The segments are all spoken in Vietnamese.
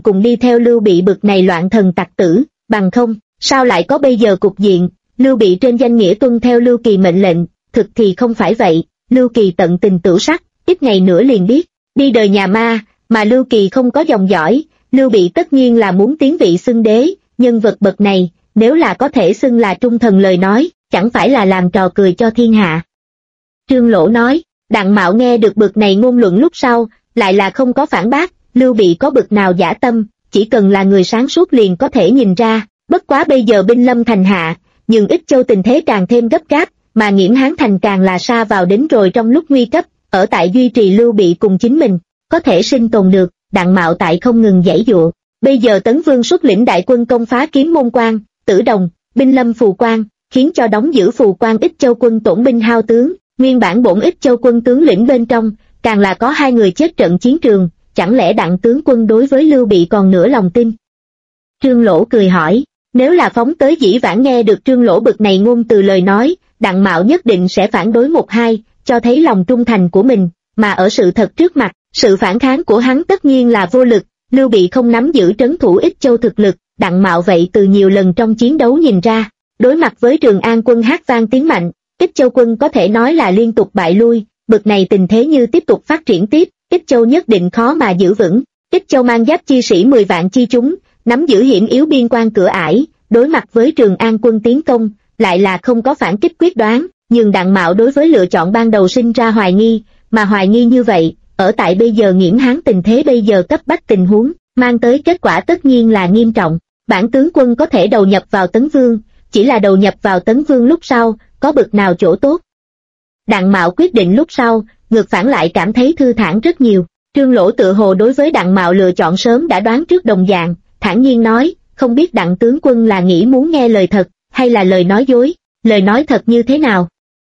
cùng đi theo Lưu Bị bực này loạn thần tặc tử, bằng không, sao lại có bây giờ cục diện. Lưu Bị trên danh nghĩa tuân theo Lưu Kỳ mệnh lệnh, thực thì không phải vậy. Lưu Kỳ tận tình tửu sắc, ít ngày nữa liền biết đi đời nhà ma, mà Lưu Kỳ không có dòng dõi. Lưu Bị tất nhiên là muốn tiến vị xưng đế, nhân vật bậc này, nếu là có thể xưng là trung thần lời nói, chẳng phải là làm trò cười cho thiên hạ. Trương Lỗ nói. Đặng Mạo nghe được bực này ngôn luận lúc sau, lại là không có phản bác. Lưu Bị có bực nào dã tâm, chỉ cần là người sáng suốt liền có thể nhìn ra. Bất quá bây giờ binh lâm thành hạ, nhưng Ích Châu tình thế càng thêm gấp gáp, mà Nghiễm Hán thành càng là sa vào đến rồi trong lúc nguy cấp, ở tại duy trì Lưu Bị cùng chính mình, có thể sinh tồn được. Đặng Mạo tại không ngừng giãy giụa. Bây giờ Tấn Vương xuất lĩnh đại quân công phá Kiếm Môn Quan, Tử Đồng, binh lâm Phù Quan, khiến cho đóng giữ Phù Quan Ích Châu quân tổn binh hao tướng. Nguyên bản bổn Ích Châu quân tướng lĩnh bên trong, càng là có 2 người chết trận chiến trường, chẳng lẽ Đặng tướng quân đối với Lưu Bị còn nửa lòng tin? Trương Lỗ cười hỏi. Nếu là phóng tới dĩ vãng nghe được Trương Lỗ bực này ngôn từ lời nói, Đặng Mạo nhất định sẽ phản đối 1-2, cho thấy lòng trung thành của mình, mà ở sự thật trước mặt, sự phản kháng của hắn tất nhiên là vô lực. Lưu Bị không nắm giữ trấn thủ Ích Châu thực lực, Đặng Mạo vậy từ nhiều lần trong chiến đấu nhìn ra. Đối mặt với Trường An quân hát vang tiếng mạnh, Ích Châu quân có thể nói là liên tục bại lui. Bực này tình thế như tiếp tục phát triển tiếp, Ích Châu nhất định khó mà giữ vững. Ích Châu mang giáp chi sĩ 10 vạn chi chúng, nắm giữ hiểm yếu biên quan cửa ải, đối mặt với Trường An quân tiến công, lại là không có phản kích quyết đoán. Nhưng Đặng Mạo đối với lựa chọn ban đầu sinh ra hoài nghi, mà hoài nghi như vậy, ở tại bây giờ Nghiễm Hán tình thế bây giờ cấp bách tình huống, mang tới kết quả tất nhiên là nghiêm trọng. Bản tướng quân có thể đầu nhập vào Tấn Vương, chỉ là đầu nhập vào Tấn Vương lúc sau, có bực nào chỗ tốt? Đặng Mạo quyết định lúc sau, ngược phản lại cảm thấy thư thản rất nhiều. Trương Lỗ tự hồ đối với Đặng Mạo lựa chọn sớm đã đoán trước đồng dạng, thản nhiên nói, không biết Đặng tướng quân là nghĩ muốn nghe lời thật, hay là lời nói dối? Lời nói thật như thế nào?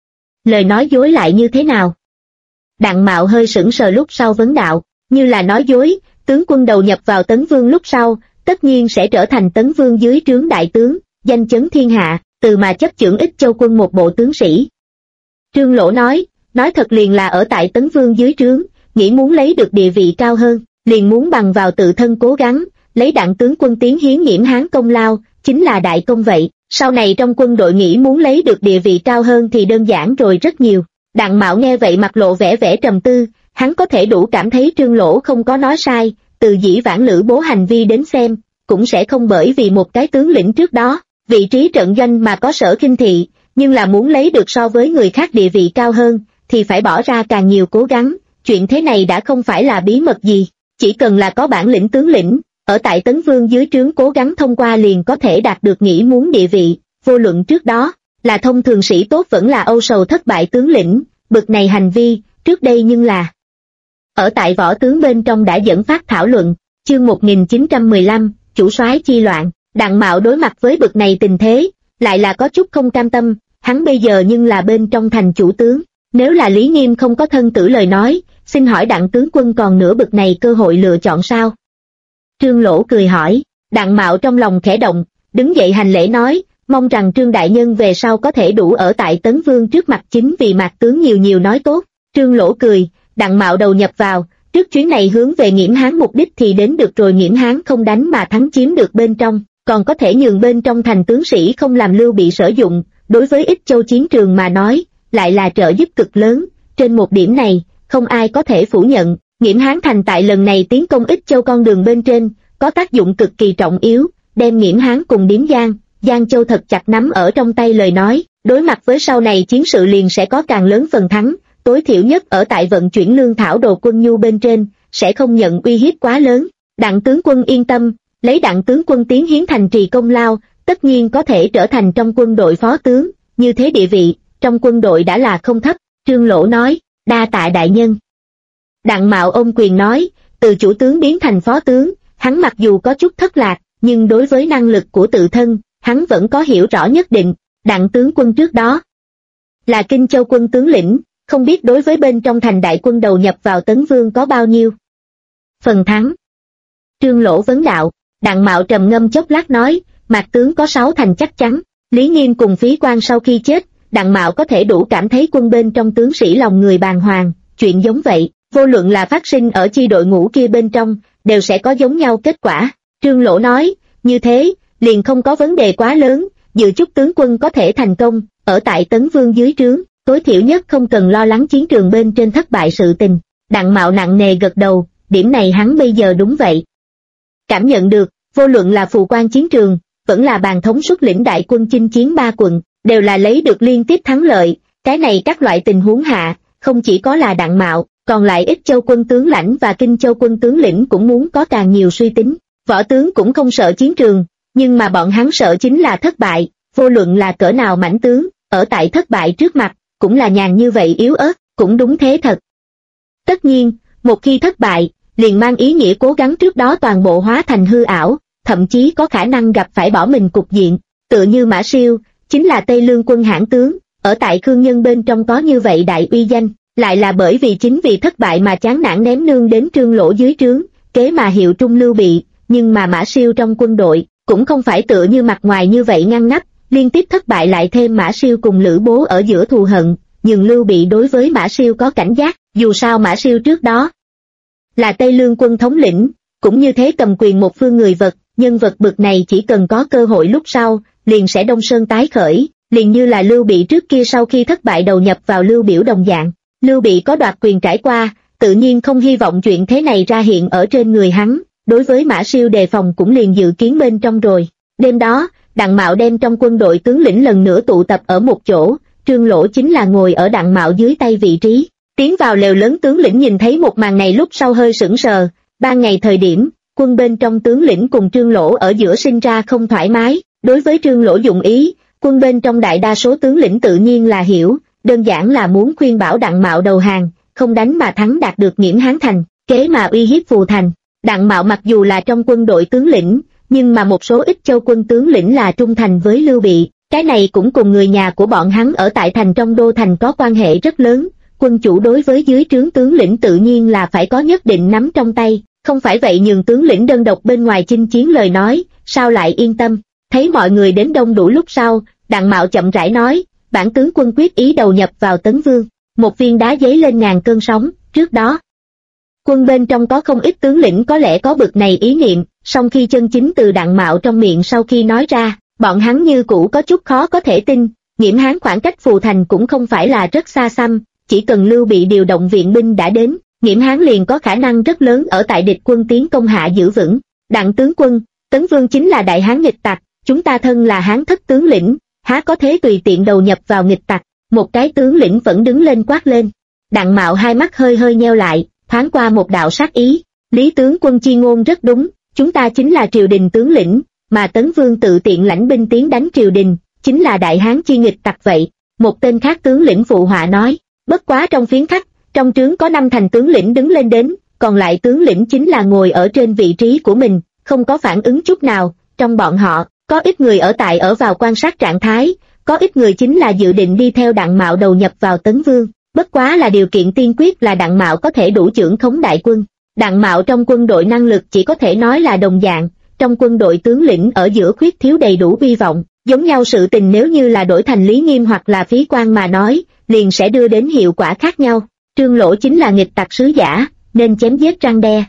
Lời nói dối lại như thế nào? Đặng Mạo hơi sững sờ lúc sau vấn đạo. Như là nói dối, tướng quân đầu nhập vào Tấn Vương lúc sau, tất nhiên sẽ trở thành Tấn Vương dưới trướng đại tướng, danh chấn thiên hạ, từ mà chấp chưởng Ích Châu quân một bộ tướng sĩ. Trương Lỗ nói thật liền là ở tại Tấn Vương dưới trướng, nghĩ muốn lấy được địa vị cao hơn, liền muốn bằng vào tự thân cố gắng, lấy Đặng tướng quân tiến hiến Nghiễm Hán công lao, chính là đại công vậy. Sau này trong quân đội nghĩ muốn lấy được địa vị cao hơn thì đơn giản rồi rất nhiều. Đặng Mạo nghe vậy mặt lộ vẻ trầm tư, hắn có thể đủ cảm thấy Trương Lỗ không có nói sai, từ dĩ vãng Lữ Bố hành vi đến xem, cũng sẽ không bởi vì một cái tướng lĩnh trước đó, vị trí trận doanh mà có sở khinh thị, nhưng là muốn lấy được so với người khác địa vị cao hơn, thì phải bỏ ra càng nhiều cố gắng. Chuyện thế này đã không phải là bí mật gì, chỉ cần là có bản lĩnh tướng lĩnh, ở tại Tấn Vương dưới trướng cố gắng thông qua liền có thể đạt được nghĩ muốn địa vị, vô luận trước đó là thông thường sĩ tốt vẫn là âu sầu thất bại tướng lĩnh, bực này hành vi, trước đây nhưng là ở tại võ tướng bên trong đã dẫn phát thảo luận. Chương 1915, chủ soái chi loạn. Đặng Mạo đối mặt với bực này tình thế, lại là có chút không cam tâm, hắn bây giờ nhưng là bên trong thành chủ tướng, nếu là Lý Nghiêm không có thân tử lời nói, xin hỏi Đặng tướng quân còn nửa bực này cơ hội lựa chọn sao? Trương Lỗ cười hỏi. Đặng Mạo trong lòng khẽ động, đứng dậy hành lễ nói, mong rằng Trương đại nhân về sau có thể đủ ở tại Tấn Vương trước mặt chính vì mạc tướng nhiều nói tốt. Trương Lỗ cười. Đặng Mạo đầu nhập vào, trước chuyến này hướng về Nghiễm Hán mục đích thì đến được rồi. Nghiễm Hán không đánh mà thắng chiếm được bên trong, còn có thể nhường bên trong thành tướng sĩ không làm Lưu Bị sử dụng, đối với Ích Châu chiến trường mà nói, lại là trợ giúp cực lớn. Trên một điểm này, không ai có thể phủ nhận, Nghiễm Hán thành tại lần này tiến công Ích Châu con đường bên trên, có tác dụng cực kỳ trọng yếu, đem Nghiễm Hán cùng Điếm Giang Châu thật chặt nắm ở trong tay lời nói, đối mặt với sau này chiến sự liền sẽ có càng lớn phần thắng, tối thiểu nhất ở tại vận chuyển lương thảo đồ quân nhu bên trên, sẽ không nhận uy hiếp quá lớn. Đặng tướng quân yên tâm, lấy Đặng tướng quân tiến hiến thành trì công lao, tất nhiên có thể trở thành trong quân đội phó tướng, như thế địa vị, trong quân đội đã là không thấp. Trương Lỗ nói, đa tạ đại nhân. Đặng Mạo ôm quyền nói, từ chủ tướng biến thành phó tướng, hắn mặc dù có chút thất lạc, nhưng đối với năng lực của tự thân, hắn vẫn có hiểu rõ nhất định. Đặng tướng quân trước đó là Kinh Châu quân tướng lĩnh, không biết đối với bên trong thành đại quân đầu nhập vào Tấn Vương có bao nhiêu phần thắng? Trương Lỗ vấn đạo. Đặng Mạo trầm ngâm chốc lát nói, mạc tướng có 6 thành chắc chắn. Lý Nghiêm cùng Phí Quan sau khi chết, Đặng Mạo có thể đủ cảm thấy quân bên trong tướng sĩ lòng người bàng hoàng, chuyện giống vậy, vô luận là phát sinh ở chi đội ngũ kia bên trong, đều sẽ có giống nhau kết quả. Trương Lỗ nói, như thế, liền không có vấn đề quá lớn, dự chúc tướng quân có thể thành công, ở tại Tấn Vương dưới trướng, tối thiểu nhất không cần lo lắng chiến trường bên trên thất bại sự tình. Đặng Mạo nặng nề gật đầu, điểm này hắn bây giờ đúng vậy. Cảm nhận được, vô luận là phù quan chiến trường, vẫn là Bàn thống xuất lĩnh đại quân chinh chiến 3 quận, đều là lấy được liên tiếp thắng lợi, cái này các loại tình huống hạ, không chỉ có là Đặng Mạo, còn lại Ích Châu quân tướng lãnh và Kinh Châu quân tướng lĩnh cũng muốn có càng nhiều suy tính. Võ tướng cũng không sợ chiến trường, nhưng mà bọn hắn sợ chính là thất bại, vô luận là cỡ nào mãnh tướng, ở tại thất bại trước mặt, cũng là nhàn như vậy yếu ớt, cũng đúng thế thật. Tất nhiên, một khi thất bại, liền mang ý nghĩa cố gắng trước đó toàn bộ hóa thành hư ảo, thậm chí có khả năng gặp phải bỏ mình cục diện, tựa như Mã Siêu, chính là Tây Lương quân hãn tướng, ở tại Khương Nhân bên trong có như vậy đại uy danh, lại là bởi vì chính vì thất bại mà chán nản ném nương đến Trương Lỗ dưới trướng, kế mà hiệu trung Lưu Bị, nhưng mà Mã Siêu trong quân đội, cũng không phải tựa như mặt ngoài như vậy ngăn nắp, liên tiếp thất bại lại thêm Mã Siêu cùng Lữ Bố ở giữa thù hận, nhưng Lưu Bị đối với Mã Siêu có cảnh giác, dù sao Mã Siêu trước đó là Tây Lương quân thống lĩnh, cũng như thế cầm quyền một phương người vật, nhân vật bực này chỉ cần có cơ hội lúc sau, liền sẽ đông sơn tái khởi, liền như là Lưu Bị trước kia sau khi thất bại đầu nhập vào Lưu Biểu đồng dạng. Lưu Bị có đoạt quyền trải qua, tự nhiên không hy vọng chuyện thế này ra hiện ở trên người hắn, đối với Mã Siêu đề phòng cũng liền dự kiến bên trong rồi. Đêm đó, Đặng Mạo đem trong quân đội tướng lĩnh lần nữa tụ tập ở một chỗ, Trương Lỗ chính là ngồi ở Đặng Mạo dưới tay vị trí. Tiến vào lều lớn tướng lĩnh nhìn thấy một màn này lúc sau hơi sững sờ, ban ngày thời điểm, quân bên trong tướng lĩnh cùng Trương Lỗ ở giữa sinh ra không thoải mái, đối với Trương Lỗ dụng ý, quân bên trong đại đa số tướng lĩnh tự nhiên là hiểu, đơn giản là muốn khuyên bảo Đặng Mạo đầu hàng, không đánh mà thắng đạt được Nghiễm Hán Thành, kế mà uy hiếp Phù Thành. Đặng Mạo mặc dù là trong quân đội tướng lĩnh, nhưng mà một số ít châu quân tướng lĩnh là trung thành với Lưu Bị, cái này cũng cùng người nhà của bọn hắn ở tại thành trong đô thành có quan hệ rất lớn. Quân chủ đối với dưới trướng tướng lĩnh tự nhiên là phải có nhất định nắm trong tay, không phải vậy nhường tướng lĩnh đơn độc bên ngoài chinh chiến lời nói, sao lại yên tâm. Thấy mọi người đến đông đủ lúc sau, Đặng Mạo chậm rãi nói, bản tướng quân quyết ý đầu nhập vào Tấn Vương. Một viên đá giấy lên ngàn cơn sóng, trước đó quân bên trong có không ít tướng lĩnh có lẽ có bực này ý niệm, song khi chân chính từ Đặng Mạo trong miệng sau khi nói ra, bọn hắn như cũ có chút khó có thể tin. Nghiễm Hán khoảng cách Phù Thành cũng không phải là rất xa xăm, chỉ cần Lưu Bị điều động viện binh đã đến, Nghiễm Hán liền có khả năng rất lớn ở tại địch quân tiến công hạ giữ vững. Đặng tướng quân, Tấn Vương chính là đại hán nghịch tặc, chúng ta thân là hán thất tướng lĩnh, há có thế tùy tiện đầu nhập vào nghịch tặc. Một cái tướng lĩnh vẫn đứng lên quát lên. Đặng Mạo hai mắt hơi hơi nheo lại, thoáng qua một đạo sát ý. Lý tướng quân chi ngôn rất đúng, chúng ta chính là triều đình tướng lĩnh, mà Tấn Vương tự tiện lãnh binh tiến đánh triều đình, chính là đại hán chi nghịch tặc vậy. Một tên khác tướng lĩnh phụ họa nói, bất quá trong phiến khách, trong trướng có 5 thành tướng lĩnh đứng lên đến, còn lại tướng lĩnh chính là ngồi ở trên vị trí của mình, không có phản ứng chút nào. Trong bọn họ, có ít người ở vào quan sát trạng thái, có ít người chính là dự định đi theo Đặng Mạo đầu nhập vào Tấn Vương, bất quá là điều kiện tiên quyết là Đặng Mạo có thể đủ trưởng khống đại quân. Đặng Mạo trong quân đội năng lực chỉ có thể nói là đồng dạng, trong quân đội tướng lĩnh ở giữa khuyết thiếu đầy đủ hy vọng, giống nhau sự tình nếu như là đổi thành Lý Nghiêm hoặc là Phí Quan mà nói, liền sẽ đưa đến hiệu quả khác nhau. Trương Lỗ chính là nghịch tặc sứ giả, nên chém giết răn đe.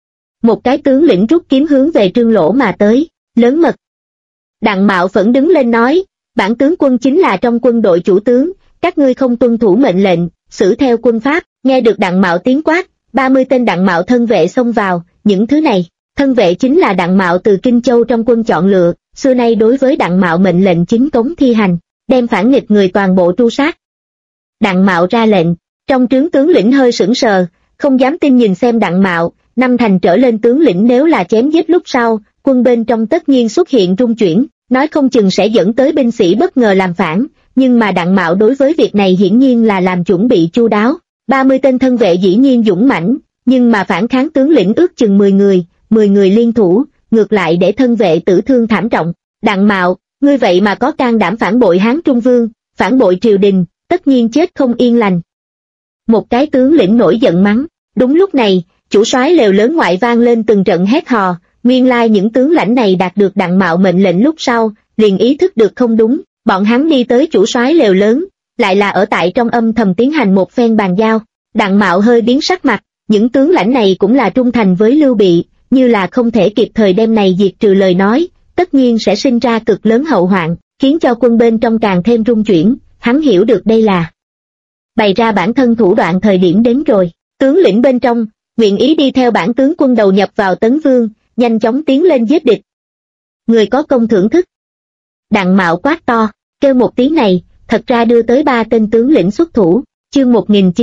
Một cái tướng lĩnh rút kiếm hướng về Trương Lỗ mà tới, lớn mật. Đặng Mạo phẫn đứng lên nói, bản tướng quân chính là trong quân đội chủ tướng, các ngươi không tuân thủ mệnh lệnh, xử theo quân pháp. Nghe được Đặng Mạo tiếng quát, 30 tên Đặng Mạo thân vệ xông vào, những thứ này, thân vệ chính là Đặng Mạo từ Kinh Châu trong quân chọn lựa, xưa nay đối với Đặng Mạo mệnh lệnh chính cống thi hành, đem phản nghịch người toàn bộ tru sát. Đặng Mạo ra lệnh, trong trướng tướng lĩnh hơi sững sờ, không dám tin nhìn xem Đặng Mạo, 5 thành trở lên tướng lĩnh nếu là chém giết lúc sau, quân bên trong tất nhiên xuất hiện rung chuyển, nói không chừng sẽ dẫn tới binh sĩ bất ngờ làm phản, nhưng mà Đặng Mạo đối với việc này hiển nhiên là làm chuẩn bị chu đáo. 30 tên thân vệ dĩ nhiên dũng mãnh, nhưng mà phản kháng tướng lĩnh ước chừng 10 người liên thủ, ngược lại để thân vệ tử thương thảm trọng. Đặng Mạo, ngươi vậy mà có can đảm phản bội Hán Trung Vương, phản bội triều đình, tất nhiên chết không yên lành. Một cái tướng lĩnh nổi giận mắng. Đúng lúc này, chủ soái lều lớn ngoại vang lên từng trận hét hò, nguyên lai những tướng lãnh này đạt được Đặng Mạo mệnh lệnh lúc sau, liền ý thức được không đúng, bọn hắn đi tới chủ soái lều lớn, lại là ở tại trong âm thầm tiến hành một phen bàn giao. Đặng Mạo hơi biến sắc mặt, Những tướng lãnh này cũng là trung thành với Lưu Bị, như là không thể kịp thời đem này diệt trừ lời nói, tất nhiên sẽ sinh ra cực lớn hậu hoạn, khiến cho quân bên trong càng thêm rung chuyển. Hắn hiểu được đây là bày ra bản thân thủ đoạn thời điểm đến rồi. Tướng lĩnh bên trong nguyện ý đi theo bản tướng quân đầu nhập vào Tấn Vương, nhanh chóng tiến lên giết địch. Người có công thưởng thức. Đặng Mạo quát to, kêu một tiếng này, thật ra đưa tới 3 tên tướng lĩnh xuất thủ. Chương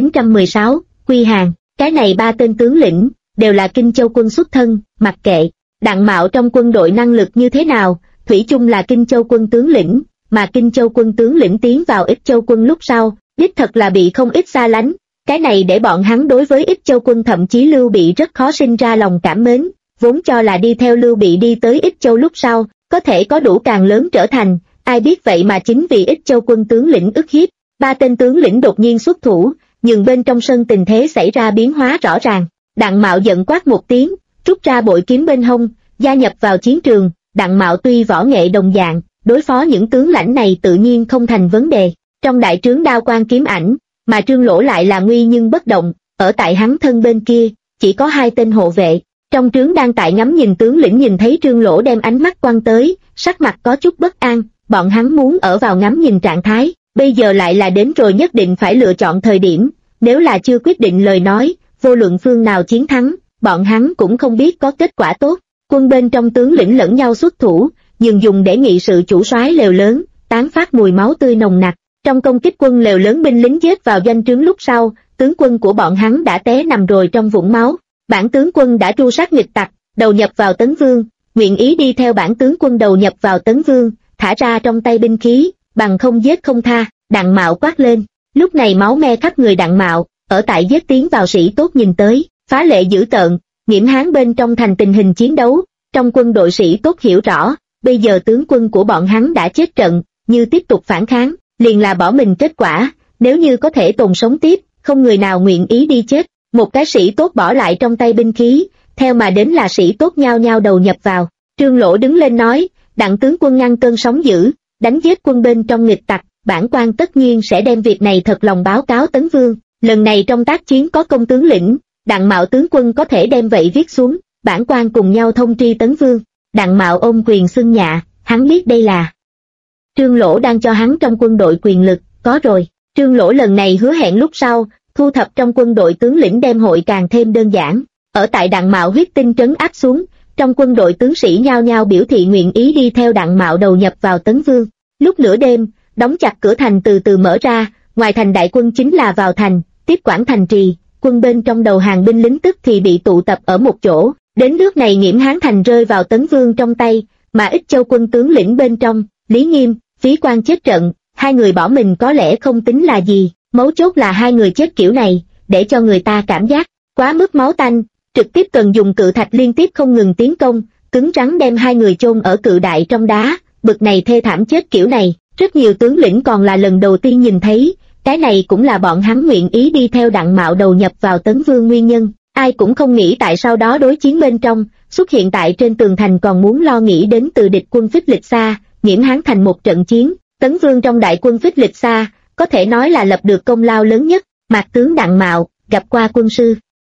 1916, Quy Hàng. Cái này 3 tên tướng lĩnh đều là Kinh Châu quân xuất thân, mặc kệ Đặng Mạo trong quân đội năng lực như thế nào, thủy chung là Kinh Châu quân tướng lĩnh, mà Kinh Châu quân tướng lĩnh tiến vào Ích Châu quân lúc sau, đích thật là bị không ít xa lánh. Cái này để bọn hắn đối với Ích Châu quân thậm chí Lưu Bị rất khó sinh ra lòng cảm mến, vốn cho là đi theo Lưu Bị đi tới Ích Châu lúc sau, có thể có đủ càng lớn trở thành, ai biết vậy mà chính vì Ích Châu quân tướng lĩnh ức hiếp, 3 tên tướng lĩnh đột nhiên xuất thủ, nhưng bên trong sân tình thế xảy ra biến hóa rõ ràng. Đặng Mạo giận quát một tiếng, rút ra bội kiếm bên hông, gia nhập vào chiến trường. Đặng Mạo tuy võ nghệ đồng dạng, đối phó những tướng lãnh này tự nhiên không thành vấn đề. Trong đại trướng đao quang kiếm ảnh, mà Trương Lỗ lại là nguy nhưng bất động, ở tại hắn thân bên kia, chỉ có 2 tên hộ vệ. Trong trướng đang tại ngắm nhìn tướng lĩnh nhìn thấy Trương Lỗ đem ánh mắt quăng tới, sắc mặt có chút bất an, bọn hắn muốn ở vào ngắm nhìn trạng thái, bây giờ lại là đến rồi nhất định phải lựa chọn thời điểm, nếu là chưa quyết định lời nói, vô luận phương nào chiến thắng, bọn hắn cũng không biết có kết quả tốt. Quân bên trong tướng lĩnh lẫn nhau xuất thủ, nhưng dùng để nghị sự chủ soái lều lớn, tán phát mùi máu tươi nồng nặc. Trong công kích quân lều lớn binh lính giết vào doanh trướng lúc sau, tướng quân của bọn hắn đã té nằm rồi trong vũng máu. Bản tướng quân đã tru sát nghịch tặc, đầu nhập vào Tấn Vương, nguyện ý đi theo bản tướng quân đầu nhập vào Tấn Vương, thả ra trong tay binh khí, bằng không giết không tha. Đặng Mạo quát lên, lúc này máu me khắp người Đặng Mạo, ở tại giết tiến vào sĩ tốt nhìn tới, phá lệ dữ tợn. Nghiễm Hán bên trong thành tình hình chiến đấu, trong quân đội sĩ tốt hiểu rõ, bây giờ tướng quân của bọn hắn đã chết trận, như tiếp tục phản kháng, liền là bỏ mình kết quả, nếu như có thể tồn sống tiếp, không người nào nguyện ý đi chết. Một cái sĩ tốt bỏ lại trong tay binh khí, theo mà đến là sĩ tốt nhao nhao đầu nhập vào. Trương Lỗ đứng lên nói, Đặng tướng quân ngăn cơn sóng dữ, đánh giết quân bên trong nghịch tặc, bản quan tất nhiên sẽ đem việc này thật lòng báo cáo Tấn Vương. Lần này trong tác chiến có công tướng lĩnh, Đặng Mạo tướng quân có thể đem vậy viết xuống, bản quan cùng nhau thông tri Tấn Vương. Đặng Mạo ôm quyền xưng nhạ, hắn biết đây là Trương Lỗ đang cho hắn trong quân đội quyền lực, có rồi. Trương Lỗ lần này hứa hẹn lúc sau, thu thập trong quân đội tướng lĩnh đem hội càng thêm đơn giản. Ở tại Đặng Mạo huyết tinh trấn áp xuống, trong quân đội tướng sĩ nhao nhao biểu thị nguyện ý đi theo Đặng Mạo đầu nhập vào Tấn Vương. Lúc nửa đêm, đóng chặt cửa thành từ từ mở ra, ngoài thành đại quân chính là vào thành, tiếp quản thành trì. Quân bên trong đầu hàng binh lính tức thì bị tụ tập ở một chỗ, đến nước này Nghiễm Hán thành rơi vào Tấn Vương trong tay, mà Ích Châu quân tướng lĩnh bên trong, Lý Nghiêm, Phí Quan chết trận, 2 người bỏ mình có lẽ không tính là gì, mấu chốt là 2 người chết kiểu này, để cho người ta cảm giác quá mức máu tanh, trực tiếp cần dùng cự thạch liên tiếp không ngừng tiến công, cứng rắn đem 2 người chôn ở cự đại trong đá, bực này thê thảm chết kiểu này, rất nhiều tướng lĩnh còn là lần đầu tiên nhìn thấy. Cái này cũng là bọn hắn nguyện ý đi theo Đặng Mạo đầu nhập vào Tấn Vương nguyên nhân, ai cũng không nghĩ tại sau đó đối chiến bên trong, xuất hiện tại trên tường thành còn muốn lo nghĩ đến từ địch quân Phích Lịch Sa, Nghiễm Hán thành một trận chiến, Tấn Vương trong đại quân Phích Lịch Sa, có thể nói là lập được công lao lớn nhất. Mạc tướng Đặng Mạo, gặp qua quân sư.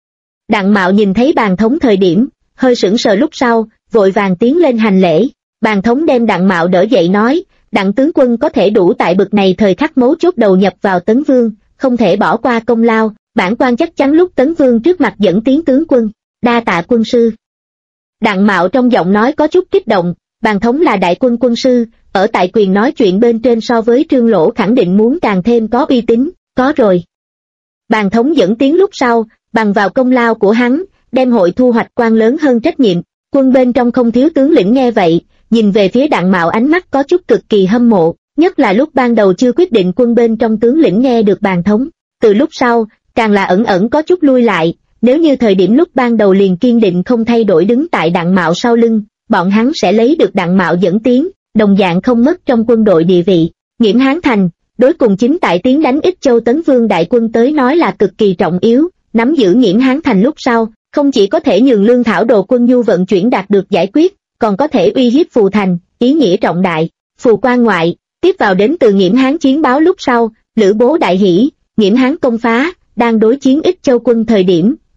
Đặng Mạo nhìn thấy Bàn Thống thời điểm, hơi sững sờ lúc sau, vội vàng tiến lên hành lễ. Bàn Thống đem Đặng Mạo đỡ dậy nói, Đặng tướng quân có thể đủ tại bực này thời khắc mấu chốt đầu nhập vào Tấn Vương, không thể bỏ qua công lao, bản quan chắc chắn lúc Tấn Vương trước mặt dẫn tiến tướng quân, đa tạ quân sư. Đặng Mạo trong giọng nói có chút kích động, Bàn Thống là đại quân quân sư, ở tại quyền nói chuyện bên trên so với Trương Lỗ khẳng định muốn càng thêm có uy tín, có rồi. Bàn Thống dẫn tiến lúc sau, bằng vào công lao của hắn, đem hội thu hoạch quan lớn hơn trách nhiệm, quân bên trong không thiếu tướng lĩnh nghe vậy, nhìn về phía Đặng Mạo ánh mắt có chút cực kỳ hâm mộ, nhất là lúc ban đầu chưa quyết định quân bên trong tướng lĩnh nghe được Bàn Thống, từ lúc sau, càng là ẩn ẩn có chút lui lại, nếu như thời điểm lúc ban đầu liền kiên định không thay đổi đứng tại Đặng Mạo sau lưng, bọn hắn sẽ lấy được Đặng Mạo dẫn tiến, đồng dạng không mất trong quân đội địa vị. Nghiễm Hán thành, đối cùng chính tại tiến đánh Ích Châu Tấn Vương đại quân tới nói là cực kỳ trọng yếu, nắm giữ Nghiễm Hán thành lúc sau, không chỉ có thể nhường lương thảo đồ quân nhu vận chuyển đạt được giải quyết, còn có thể uy hiếp Phù thành, ý nghĩa trọng đại. Phù quan ngoại, tiếp vào đến từ Nghiễm Hán chiến báo lúc sau, Lữ Bố đại hỷ, Nghiễm Hán công phá, đang đối chiến Ích Châu quân thời điểm,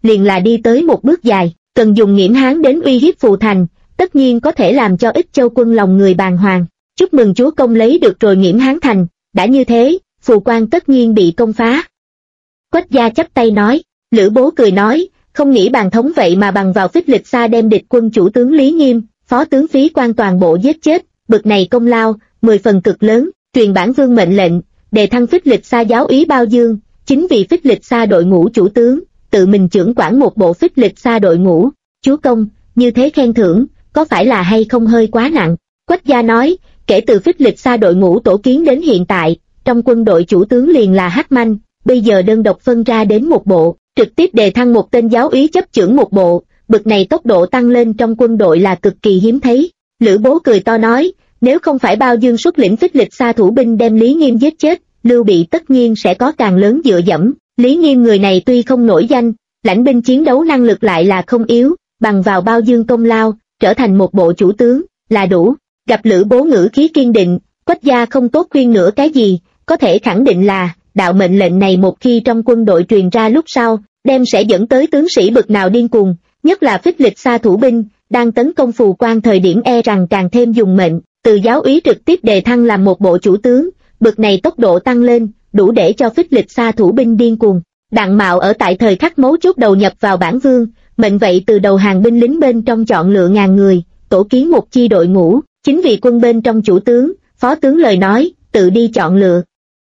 liền là đi tới một bước dài, cần dùng Nghiễm Hán đến uy hiếp Phù Thành, tất nhiên có thể làm cho Ích Châu quân lòng người bàng hoàng. Chúc mừng chúa công lấy được rồi Nghiễm Hán thành, đã như thế, phù quan tất nhiên bị công phá. Quách gia chắp tay nói. Lữ Bố cười nói, không nghĩ bàn thống vậy mà bằng vào Phích Lịch Sa đem địch quân chủ tướng Lý Nghiêm, phó tướng Phí Quan toàn bộ giết chết, bực này công lao, 10 phần cực lớn, truyền bản vương mệnh lệnh, đề thăng Phích Lịch Sa giáo úy Bao Dương, chính vì Phích Lịch Sa đội ngũ chủ tướng, tự mình trưởng quản một bộ Phích Lịch Sa đội ngũ. Chúa công, như thế khen thưởng, có phải là hay không hơi quá nặng? Quách gia nói, kể từ Phích Lịch Sa đội ngũ tổ kiến đến hiện tại, trong quân đội chủ tướng liền là Hách Manh, bây giờ đơn độc phân ra đến một bộ, trực tiếp đề thăng một tên giáo úy chấp chưởng một bộ, bực này tốc độ tăng lên trong quân đội là cực kỳ hiếm thấy. Lữ Bố cười to nói, nếu không phải Bao Dương xuất lĩnh Phích Lịch Sa thủ binh đem Lý Nghiêm giết chết, Lưu Bị tất nhiên sẽ có càng lớn dựa dẫm. Lý Nghiêm người này tuy không nổi danh, lãnh binh chiến đấu năng lực lại là không yếu, bằng vào Bao Dương công lao, trở thành một bộ chủ tướng, là đủ. Gặp Lữ Bố ngữ khí kiên định, Quách gia không tốt khuyên nữa cái gì, có thể khẳng định là, đạo mệnh lệnh này một khi trong quân đội truyền ra lúc sau, đem sẽ dẫn tới tướng sĩ bực nào điên cuồng, nhất là Phích Lịch Sa thủ binh, đang tấn công phù quan thời điểm e rằng càng thêm dùng mệnh, từ giáo úy trực tiếp đề thăng làm một bộ chủ tướng, bực này tốc độ tăng lên, đủ để cho Phích Lịch Sa thủ binh điên cuồng. Đặng Mạo ở tại thời khắc mấu chốt đầu nhập vào bản vương, mệnh vậy từ đầu hàng binh lính bên trong chọn lựa ngàn người, tổ kiến một chi đội ngũ, chính vì quân bên trong chủ tướng, phó tướng lời nói, tự đi chọn lựa.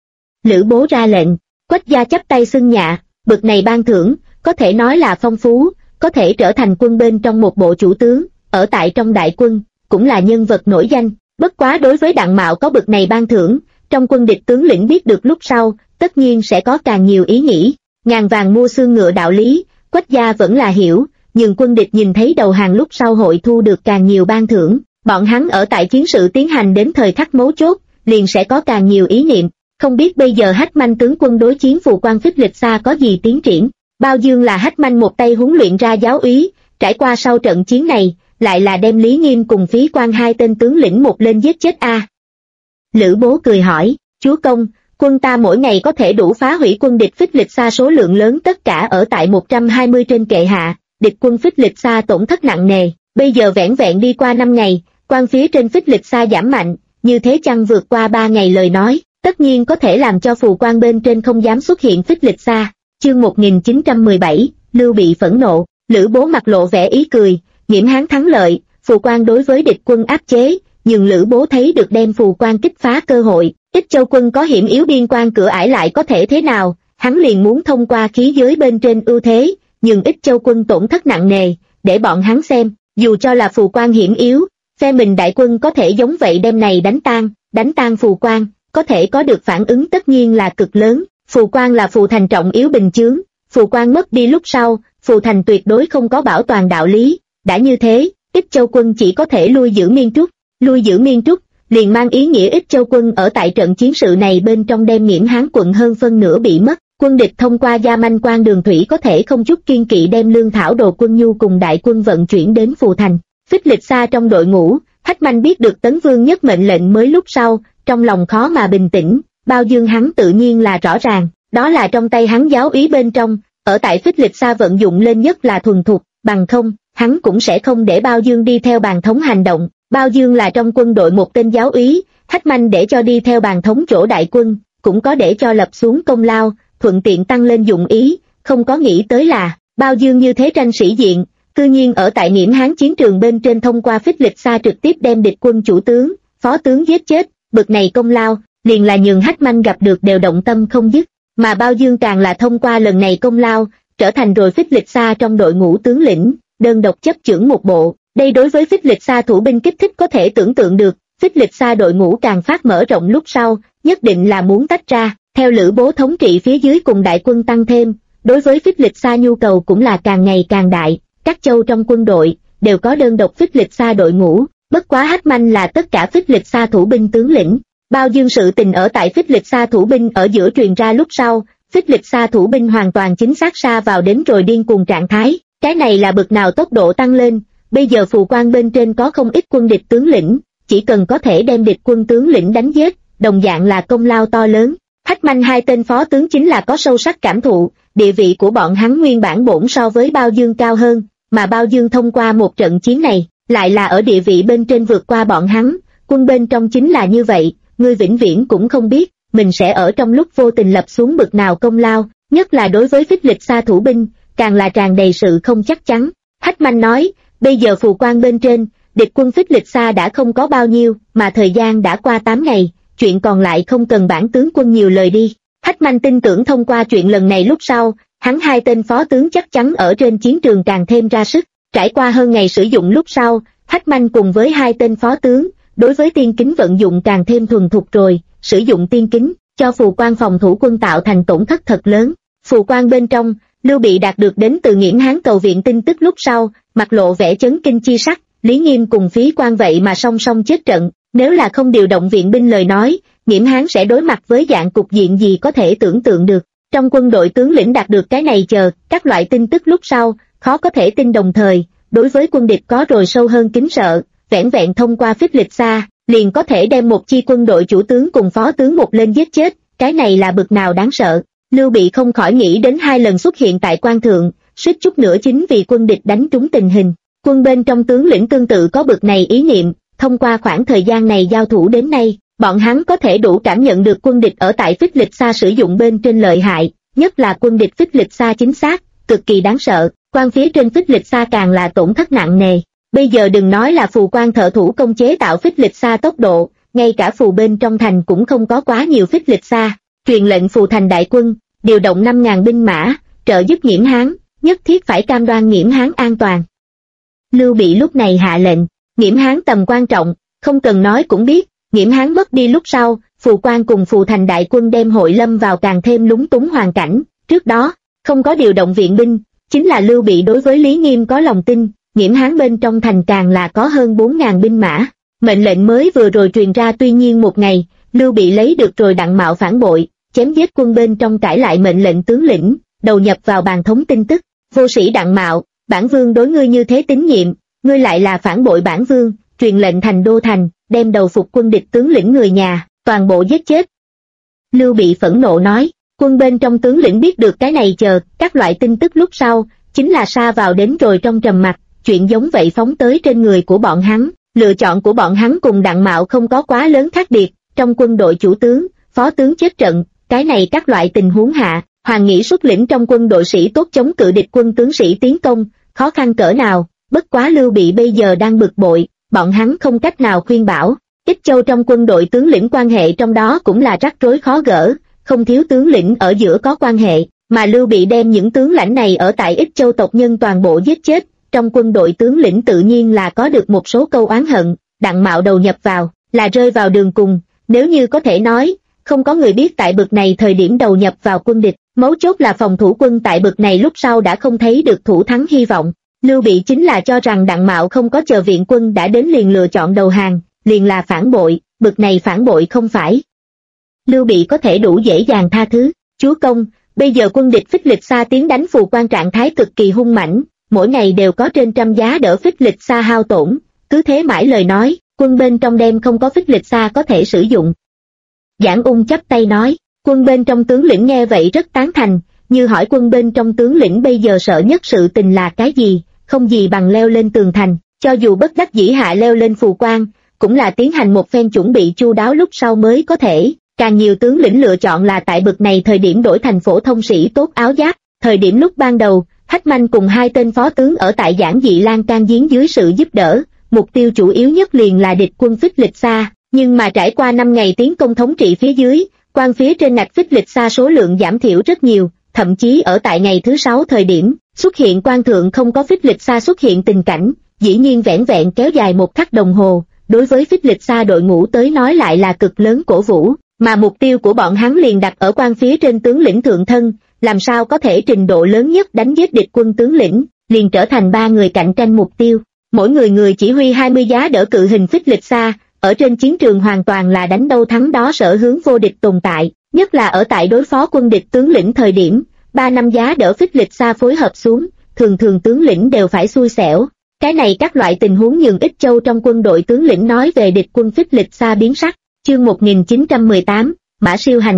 Lữ Bố ra lệnh, Quách gia chắp tay xưng nhạ, bực này ban thưởng, có thể nói là phong phú, có thể trở thành quân bên trong một bộ chủ tướng, ở tại trong đại quân, cũng là nhân vật nổi danh. Bất quá đối với Đặng Mạo có bực này ban thưởng, trong quân địch tướng lĩnh biết được lúc sau, tất nhiên sẽ có càng nhiều ý nghĩ. Ngàn vàng mua xương ngựa đạo lý, Quách gia vẫn là hiểu, nhưng quân địch nhìn thấy đầu hàng lúc sau hội thu được càng nhiều ban thưởng, bọn hắn ở tại chiến sự tiến hành đến thời khắc mấu chốt, liền sẽ có càng nhiều ý niệm. Không biết bây giờ Hách Manh tướng quân đối chiến phù quan Phích Lịch Sa có gì tiến triển. Bao Dương là Hách Manh một tay huấn luyện ra giáo úy, trải qua sau trận chiến này, lại là đem Lý Nghiêm cùng Phí Quan hai tên tướng lĩnh một lên giết chết a. Lữ Bố cười hỏi, chúa công, quân ta mỗi ngày có thể đủ phá hủy quân địch Phích Lịch Sa số lượng lớn tất cả ở tại 120 trên kệ hạ, địch quân Phích Lịch Sa tổn thất nặng nề, bây giờ vẻn vẹn đi qua 5 ngày, quan phía trên Phích Lịch Sa giảm mạnh, như thế chăng vượt qua 3 ngày lời nói, tất nhiên có thể làm cho phù quan bên trên không dám xuất hiện Phích Lịch Sa. Chương 1917, Lưu Bị phẫn nộ, Lữ Bố mặt lộ vẻ ý cười, Nghiễm Hán thắng lợi, phù quan đối với địch quân áp chế, nhưng Lữ Bố thấy được đem phù quan kích phá cơ hội, Ích Châu quân có hiểm yếu biên quan cửa ải lại có thể thế nào, hắn liền muốn thông qua khí giới bên trên ưu thế, nhưng Ích Châu quân tổn thất nặng nề, để bọn hắn xem, dù cho là phù quan hiểm yếu, phe mình đại quân có thể giống vậy đem này đánh tan phù quan, có thể có được phản ứng tất nhiên là cực lớn. Phù quan là phù thành trọng yếu bình chướng, phù quan mất đi lúc sau, phù thành tuyệt đối không có bảo toàn đạo lý, đã như thế, Ích Châu quân chỉ có thể lui giữ Miên Trúc, liền mang ý nghĩa Ích Châu quân ở tại trận chiến sự này bên trong đem Nghiễm Hán quận hơn phân nửa bị mất, quân địch thông qua Gia Manh quan đường thủy có thể không chút kiên kỵ đem lương thảo đồ quân nhu cùng đại quân vận chuyển đến phù thành. Phích Lịch Sa trong đội ngũ, Hách Manh biết được Tấn Vương nhất mệnh lệnh mới lúc sau, trong lòng khó mà bình tĩnh. Bao Dương hắn tự nhiên là rõ ràng, đó là trong tay hắn giáo úy bên trong, ở tại Phích Lịch Sa vận dụng lên nhất là thuần thục, bằng không, hắn cũng sẽ không để Bao Dương đi theo bàn thống hành động. Bao Dương là trong quân đội một tên giáo úy, Hách Manh để cho đi theo bàn thống chỗ đại quân, cũng có để cho lập xuống công lao, thuận tiện tăng lên dụng ý, không có nghĩ tới là, Bao Dương như thế tranh sĩ diện, cư nhiên ở tại Nghiễm Hán chiến trường bên trên thông qua Phích Lịch Sa trực tiếp đem địch quân chủ tướng, phó tướng giết chết, bực này công lao, liền là nhường Hách Manh gặp được đều động tâm không dứt, mà Bao Dương càng là thông qua lần này công lao, trở thành rồi Phích Lịch Sa trong đội ngũ tướng lĩnh, đơn độc chấp chưởng một bộ. Đây đối với Phích Lịch Sa thủ binh kích thích có thể tưởng tượng được, Phích Lịch Sa đội ngũ càng phát mở rộng lúc sau, nhất định là muốn tách ra, theo Lữ Bố thống trị phía dưới cùng đại quân tăng thêm, đối với Phích Lịch Sa nhu cầu cũng là càng ngày càng đại, các châu trong quân đội, đều có đơn độc Phích Lịch Sa đội ngũ, bất quá Hách Manh là tất cả Phích Lịch Sa thủ binh tướng lĩnh. Bao Dương sự tình ở tại Phích Lịch Sa thủ binh ở giữa truyền ra lúc sau, Phích Lịch Sa thủ binh hoàn toàn chính xác sa vào đến rồi điên cuồng trạng thái, cái này là bực nào tốc độ tăng lên, bây giờ phù quan bên trên có không ít quân địch tướng lĩnh, chỉ cần có thể đem địch quân tướng lĩnh đánh giết, đồng dạng là công lao to lớn. Hách Manh hai tên phó tướng chính là có sâu sắc cảm thụ, địa vị của bọn hắn nguyên bản bổn so với Bao Dương cao hơn, mà Bao Dương thông qua một trận chiến này, lại là ở địa vị bên trên vượt qua bọn hắn, quân bên trong chính là như vậy, ngươi vĩnh viễn cũng không biết, mình sẽ ở trong lúc vô tình lập xuống bực nào công lao, nhất là đối với phích lịch xa thủ binh, càng là tràn đầy sự không chắc chắn. Hách Manh nói, bây giờ phù quan bên trên, địch quân phích lịch xa đã không có bao nhiêu, mà thời gian đã qua 8 ngày, chuyện còn lại không cần bản tướng quân nhiều lời đi. Hách Manh tin tưởng thông qua chuyện lần này lúc sau, hắn hai tên phó tướng chắc chắn ở trên chiến trường càng thêm ra sức. Trải qua hơn ngày sử dụng lúc sau, Hách Manh cùng với hai tên phó tướng, đối với tiên kính vận dụng càng thêm thuần thục rồi, sử dụng tiên kính, cho phù quan phòng thủ quân tạo thành tổn thất thật lớn. Phù quan bên trong, Lưu Bị đạt được đến từ Nghiễm Hán cầu viện tin tức lúc sau, mặt lộ vẻ chấn kinh chi sắc, Lý Nghiêm cùng Phí Quan vậy mà song song chết trận, nếu là không điều động viện binh lời nói, Nghiễm Hán sẽ đối mặt với dạng cục diện gì có thể tưởng tượng được. Trong quân đội tướng lĩnh đạt được cái này chờ, các loại tin tức lúc sau, khó có thể tin đồng thời, đối với quân địch có rồi sâu hơn kính sợ, vẻn vẹn thông qua phích lịch xa, liền có thể đem một chi quân đội chủ tướng cùng phó tướng một lên giết chết, cái này là bực nào đáng sợ. Lưu Bị không khỏi nghĩ đến hai lần xuất hiện tại quan thượng, suýt chút nữa chính vì quân địch đánh trúng tình hình. Quân bên trong tướng lĩnh tương tự có bực này ý niệm, thông qua khoảng thời gian này giao thủ đến nay, bọn hắn có thể đủ cảm nhận được quân địch ở tại phích lịch xa sử dụng bên trên lợi hại, nhất là quân địch phích lịch xa chính xác, cực kỳ đáng sợ, quan phía trên phích lịch xa càng là tổn thất nặng nề. Bây giờ đừng nói là phù quan thợ thủ công chế tạo phích lịch xa tốc độ, ngay cả phù bên trong thành cũng không có quá nhiều phích lịch xa. Truyền lệnh phù thành đại quân, điều động 5.000 binh mã, trợ giúp Nghiễm Hán, nhất thiết phải cam đoan Nghiễm Hán an toàn. Lưu Bị lúc này hạ lệnh, Nghiễm Hán tầm quan trọng, không cần nói cũng biết, Nghiễm Hán mất đi lúc sau, phù quan cùng phù thành đại quân đem hội lâm vào càng thêm lúng túng hoàn cảnh, trước đó, không có điều động viện binh, chính là Lưu Bị đối với Lý Nghiêm có lòng tin, Nghiễm Hán bên trong thành càng là có hơn 4.000 binh mã. Mệnh lệnh mới vừa rồi truyền ra tuy nhiên một ngày, Lưu Bị lấy được rồi Đặng Mạo phản bội, chém giết quân bên trong cãi lại mệnh lệnh tướng lĩnh, đầu nhập vào bàn thống tin tức, vô sĩ Đặng Mạo, bản vương đối ngươi như thế tín nhiệm, ngươi lại là phản bội bản vương, truyền lệnh thành đô thành, đem đầu phục quân địch tướng lĩnh người nhà, toàn bộ giết chết. Lưu Bị phẫn nộ nói, quân bên trong tướng lĩnh biết được cái này chờ, các loại tin tức lúc sau, chính là sa vào đến rồi trong trầm mặc, chuyện giống vậy phóng tới trên người của bọn hắn, lựa chọn của bọn hắn cùng Đặng Mạo không có quá lớn khác biệt, trong quân đội chủ tướng, phó tướng chết trận, cái này các loại tình huống hạ, Hoàng Nghĩ xuất lĩnh trong quân đội sĩ tốt chống cự địch quân tướng sĩ tiến công, khó khăn cỡ nào, bất quá Lưu Bị bây giờ đang bực bội, bọn hắn không cách nào khuyên bảo. Ích Châu trong quân đội tướng lĩnh quan hệ trong đó cũng là rắc rối khó gỡ, không thiếu tướng lĩnh ở giữa có quan hệ, mà Lưu Bị đem những tướng lãnh này ở tại Ích Châu tộc nhân toàn bộ giết chết, trong quân đội tướng lĩnh tự nhiên là có được một số câu oán hận, Đặng Mạo đầu nhập vào, là rơi vào đường cùng, nếu như có thể nói, không có người biết tại bực này thời điểm đầu nhập vào quân địch, mấu chốt là phòng thủ quân tại bực này lúc sau đã không thấy được thủ thắng hy vọng. Lưu Bị chính là cho rằng Đặng Mạo không có chờ viện quân đã đến liền lựa chọn đầu hàng, liền là phản bội, bực này phản bội không phải. Lưu Bị có thể đủ dễ dàng tha thứ, chúa công, bây giờ quân địch phích lịch xa tiến đánh phù quan trạng thái cực kỳ hung mãnh, mỗi ngày đều có trên trăm giá đỡ phích lịch xa hao tổn, cứ thế mãi lời nói, quân bên trong đêm không có phích lịch xa có thể sử dụng. Giảng Ung chắp tay nói, quân bên trong tướng lĩnh nghe vậy rất tán thành, như hỏi quân bên trong tướng lĩnh bây giờ sợ nhất sự tình là cái gì, không gì bằng leo lên tường thành, cho dù bất đắc dĩ hạ leo lên phù quan, cũng là tiến hành một phen chuẩn bị chu đáo lúc sau mới có thể, càng nhiều tướng lĩnh lựa chọn là tại bực này thời điểm đổi thành phổ thông sĩ tốt áo giáp, thời điểm lúc ban đầu, Hách Manh cùng hai tên phó tướng ở tại Giản Dị Lan can giếng dưới sự giúp đỡ, mục tiêu chủ yếu nhất liền là địch quân phích lịch xa, nhưng mà trải qua 5 ngày tiến công thống trị phía dưới, quan phía trên ngạch phích lịch xa số lượng giảm thiểu rất nhiều, thậm chí ở tại ngày thứ 6 thời điểm, xuất hiện quan thượng không có phích lịch xa xuất hiện tình cảnh, dĩ nhiên vẻn vẹn kéo dài 1 khắc đồng hồ, đối với phích lịch xa đội ngũ tới nói lại là cực lớn cổ vũ, mà mục tiêu của bọn hắn liền đặt ở quan phía trên tướng lĩnh thượng thân, làm sao có thể trình độ lớn nhất đánh giết địch quân tướng lĩnh, liền trở thành 3 người cạnh tranh mục tiêu, mỗi người chỉ huy 20 giá đỡ cự hình phích lịch xa, ở trên chiến trường hoàn toàn là đánh đâu thắng đó sở hướng vô địch tồn tại, nhất là ở tại đối phó quân địch tướng lĩnh thời điểm, 3 năm giá đỡ phích lịch xa phối hợp xuống, thường tướng lĩnh đều phải xui xẻo. Cái này các loại tình huống nhường Ích Châu trong quân đội tướng lĩnh nói về địch quân phích lịch xa biến sắc, chương 1918, Mã Siêu hành động,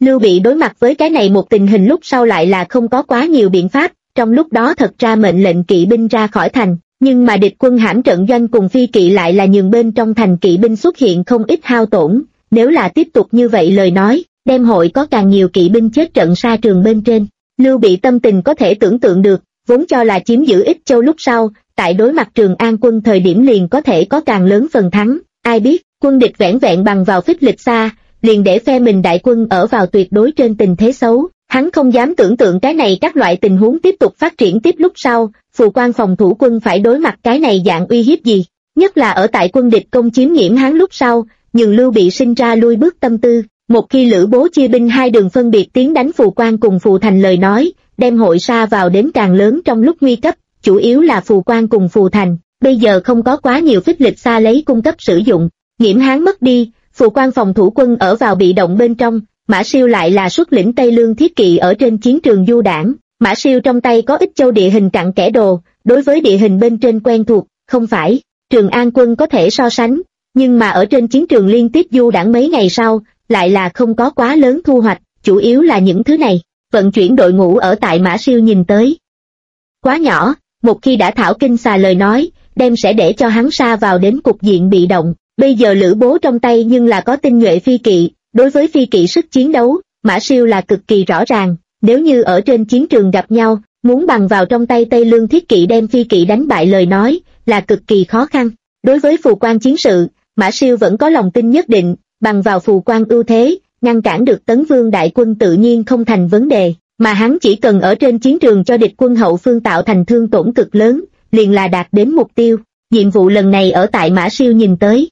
Lưu Bị đối mặt với cái này một tình hình lúc sau lại là không có quá nhiều biện pháp, trong lúc đó thật ra mệnh lệnh kỵ binh ra khỏi thành, nhưng mà địch quân hãm trận doanh cùng phi kỵ lại là nhường bên trong thành kỵ binh xuất hiện không ít hao tổn, nếu là tiếp tục như vậy lời nói, đem hội có càng nhiều kỵ binh chết trận sa trường bên trên. Lưu Bị tâm tình có thể tưởng tượng được, vốn cho là chiếm giữ Ích Châu lúc sau, tại đối mặt Trường An quân thời điểm liền có thể có càng lớn phần thắng, ai biết, quân địch vẻn vẹn bằng vào phích lịch xa, liền để phe mình đại quân ở vào tuyệt đối trên tình thế xấu, hắn không dám tưởng tượng cái này các loại tình huống tiếp tục phát triển tiếp lúc sau, Phù Quan phòng thủ quân phải đối mặt cái này dạng uy hiếp gì, nhất là ở tại quân địch công chiếm Nghiễm Hán lúc sau, nhưng Lưu Bị sinh ra lui bước tâm tư, một khi Lữ Bố chia binh hai đường phân biệt tiến đánh Phù Quan cùng Phù Thành lời nói, đem hội sa vào đến càng lớn trong lúc nguy cấp, chủ yếu là Phù Quan cùng Phù Thành, bây giờ không có quá nhiều phích lịch xa lấy cung cấp sử dụng, Nghiễm Hán mất đi, Phù Quan phòng thủ quân ở vào bị động bên trong, Mã Siêu lại là xuất lĩnh Tây Lương thiết kỵ ở trên chiến trường du đảng, Mã Siêu trong tay có Ích Châu địa hình cặn kẽ đồ, đối với địa hình bên trên quen thuộc, không phải Trường An quân có thể so sánh, nhưng mà ở trên chiến trường liên tiếp du đảng mấy ngày sau, lại là không có quá lớn thu hoạch, chủ yếu là những thứ này, vận chuyển đội ngũ ở tại Mã Siêu nhìn tới quá nhỏ, một khi đã thảo kinh xà lời nói, đem sẽ để cho hắn sa vào đến cục diện bị động, bây giờ Lữ Bố trong tay nhưng là có tinh nhuệ phi kỵ, đối với phi kỵ sức chiến đấu, Mã Siêu là cực kỳ rõ ràng, nếu như ở trên chiến trường gặp nhau, muốn bằng vào trong tay Tây Lương thiết kỵ đem phi kỵ đánh bại lời nói, là cực kỳ khó khăn. Đối với Phù Quan chiến sự, Mã Siêu vẫn có lòng tin nhất định, bằng vào Phù Quan ưu thế, ngăn cản được Tấn Vương đại quân tự nhiên không thành vấn đề, mà hắn chỉ cần ở trên chiến trường cho địch quân hậu phương tạo thành thương tổn cực lớn, liền là đạt đến mục tiêu. Nhiệm vụ lần này ở tại Mã Siêu nhìn tới,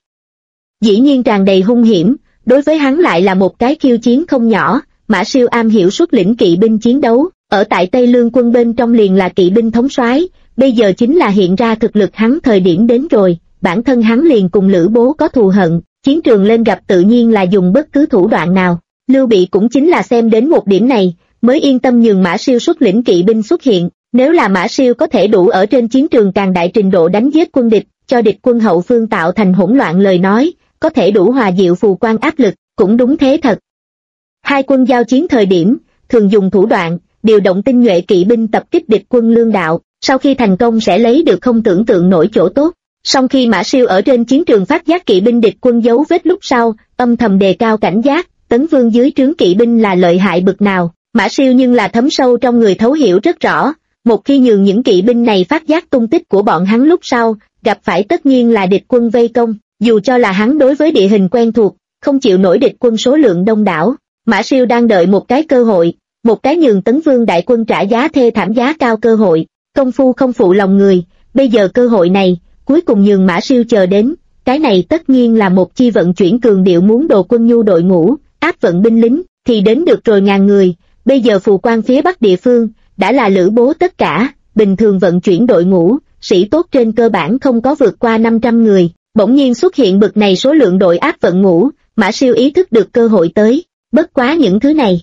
dĩ nhiên tràn đầy hung hiểm, đối với hắn lại là một cái khiêu chiến không nhỏ. Mã Siêu am hiểu xuất lĩnh kỵ binh chiến đấu, ở tại Tây Lương quân bên trong liền là kỵ binh thống soái, bây giờ chính là hiện ra thực lực hắn thời điểm đến rồi, bản thân hắn liền cùng Lữ Bố có thù hận, chiến trường lên gặp tự nhiên là dùng bất cứ thủ đoạn nào. Lưu Bị cũng chính là xem đến một điểm này, mới yên tâm nhường Mã Siêu xuất lĩnh kỵ binh xuất hiện, nếu là Mã Siêu có thể đủ ở trên chiến trường càng đại trình độ đánh giết quân địch, cho địch quân hậu phương tạo thành hỗn loạn lời nói, có thể đủ hòa dịu Phù Quan áp lực, cũng đúng thế thật. Hai quân giao chiến thời điểm, thường dùng thủ đoạn, điều động tinh nhuệ kỵ binh tập kích địch quân lương đạo, sau khi thành công sẽ lấy được không tưởng tượng nổi chỗ tốt. Song khi Mã Siêu ở trên chiến trường phát giác kỵ binh địch quân dấu vết lúc sau, âm thầm đề cao cảnh giác, Tấn Vương dưới trướng kỵ binh là lợi hại bực nào, Mã Siêu nhưng là thấm sâu trong người thấu hiểu rất rõ, một khi nhường những kỵ binh này phát giác tung tích của bọn hắn lúc sau, gặp phải tất nhiên là địch quân vây công, dù cho là hắn đối với địa hình quen thuộc, không chịu nổi địch quân số lượng đông đảo. Mã Siêu đang đợi một cái cơ hội, một cái nhường Tấn Vương đại quân trả giá thê thảm giá cao cơ hội, công phu không phụ lòng người, bây giờ cơ hội này, cuối cùng nhường Mã Siêu chờ đến, cái này tất nhiên là một chi vận chuyển cường điệu muốn đồ quân nhu đội ngũ, áp vận binh lính, thì đến được rồi ngàn người, bây giờ Phù Quan phía bắc địa phương, đã là Lữ Bố tất cả, bình thường vận chuyển đội ngũ, sĩ tốt trên cơ bản không có vượt qua 500 người, bỗng nhiên xuất hiện bực này số lượng đội áp vận ngũ, Mã Siêu ý thức được cơ hội tới. Bất quá những thứ này,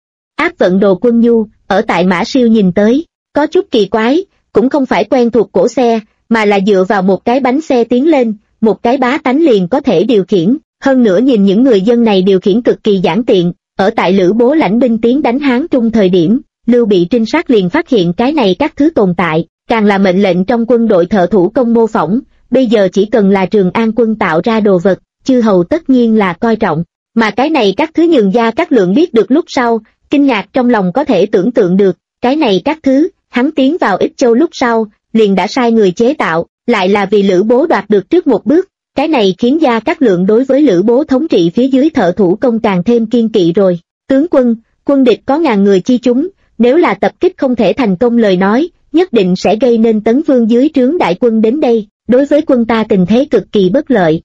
áp vận đồ quân nhu, ở tại Mã Siêu nhìn tới, có chút kỳ quái, cũng không phải quen thuộc cổ xe, mà là dựa vào một cái bánh xe tiến lên, một cái bá tánh liền có thể điều khiển, hơn nữa nhìn những người dân này điều khiển cực kỳ giản tiện, ở tại Lữ Bố lãnh binh tiến đánh Hán Trung thời điểm, Lưu Bị trinh sát liền phát hiện cái này các thứ tồn tại, càng là mệnh lệnh trong quân đội thợ thủ công mô phỏng, bây giờ chỉ cần là Trường An quân tạo ra đồ vật, chư hầu tất nhiên là coi trọng. Mà cái này các thứ nhường Gia Cát Lượng biết được lúc sau, kinh ngạc trong lòng có thể tưởng tượng được, cái này các thứ, hắn tiến vào Ích Châu lúc sau, liền đã sai người chế tạo, lại là vì Lữ Bố đoạt được trước một bước, cái này khiến Gia Cát Lượng đối với Lữ Bố thống trị phía dưới thợ thủ công càng thêm kiên kỵ rồi. Tướng quân, quân địch có ngàn người chi chúng, nếu là tập kích không thể thành công lời nói, nhất định sẽ gây nên Tấn Vương dưới trướng đại quân đến đây, đối với quân ta tình thế cực kỳ bất lợi.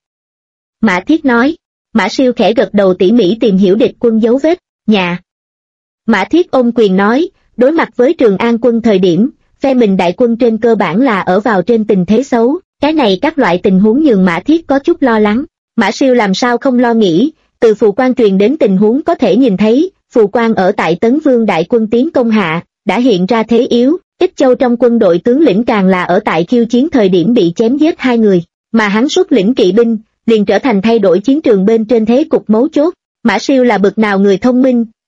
Mã Thiết nói. Mã Siêu khẽ gật đầu tỉ mỉ tìm hiểu địch quân dấu vết, nhà. Mã Thiết ôm quyền nói, đối mặt với Trường An quân thời điểm, phe mình đại quân trên cơ bản là ở vào trên tình thế xấu, cái này các loại tình huống nhường Mã Thiết có chút lo lắng. Mã Siêu làm sao không lo nghĩ, từ Phù Quan truyền đến tình huống có thể nhìn thấy, Phù Quan ở tại Tấn Vương đại quân tiến công hạ, đã hiện ra thế yếu, Ích Châu trong quân đội tướng lĩnh càng là ở tại khiêu chiến thời điểm bị chém giết 2 người, mà hắn xuất lĩnh kỵ binh, liền trở thành thay đổi chiến trường bên trên thế cục mấu chốt. Mã Siêu là bậc nào người thông minh,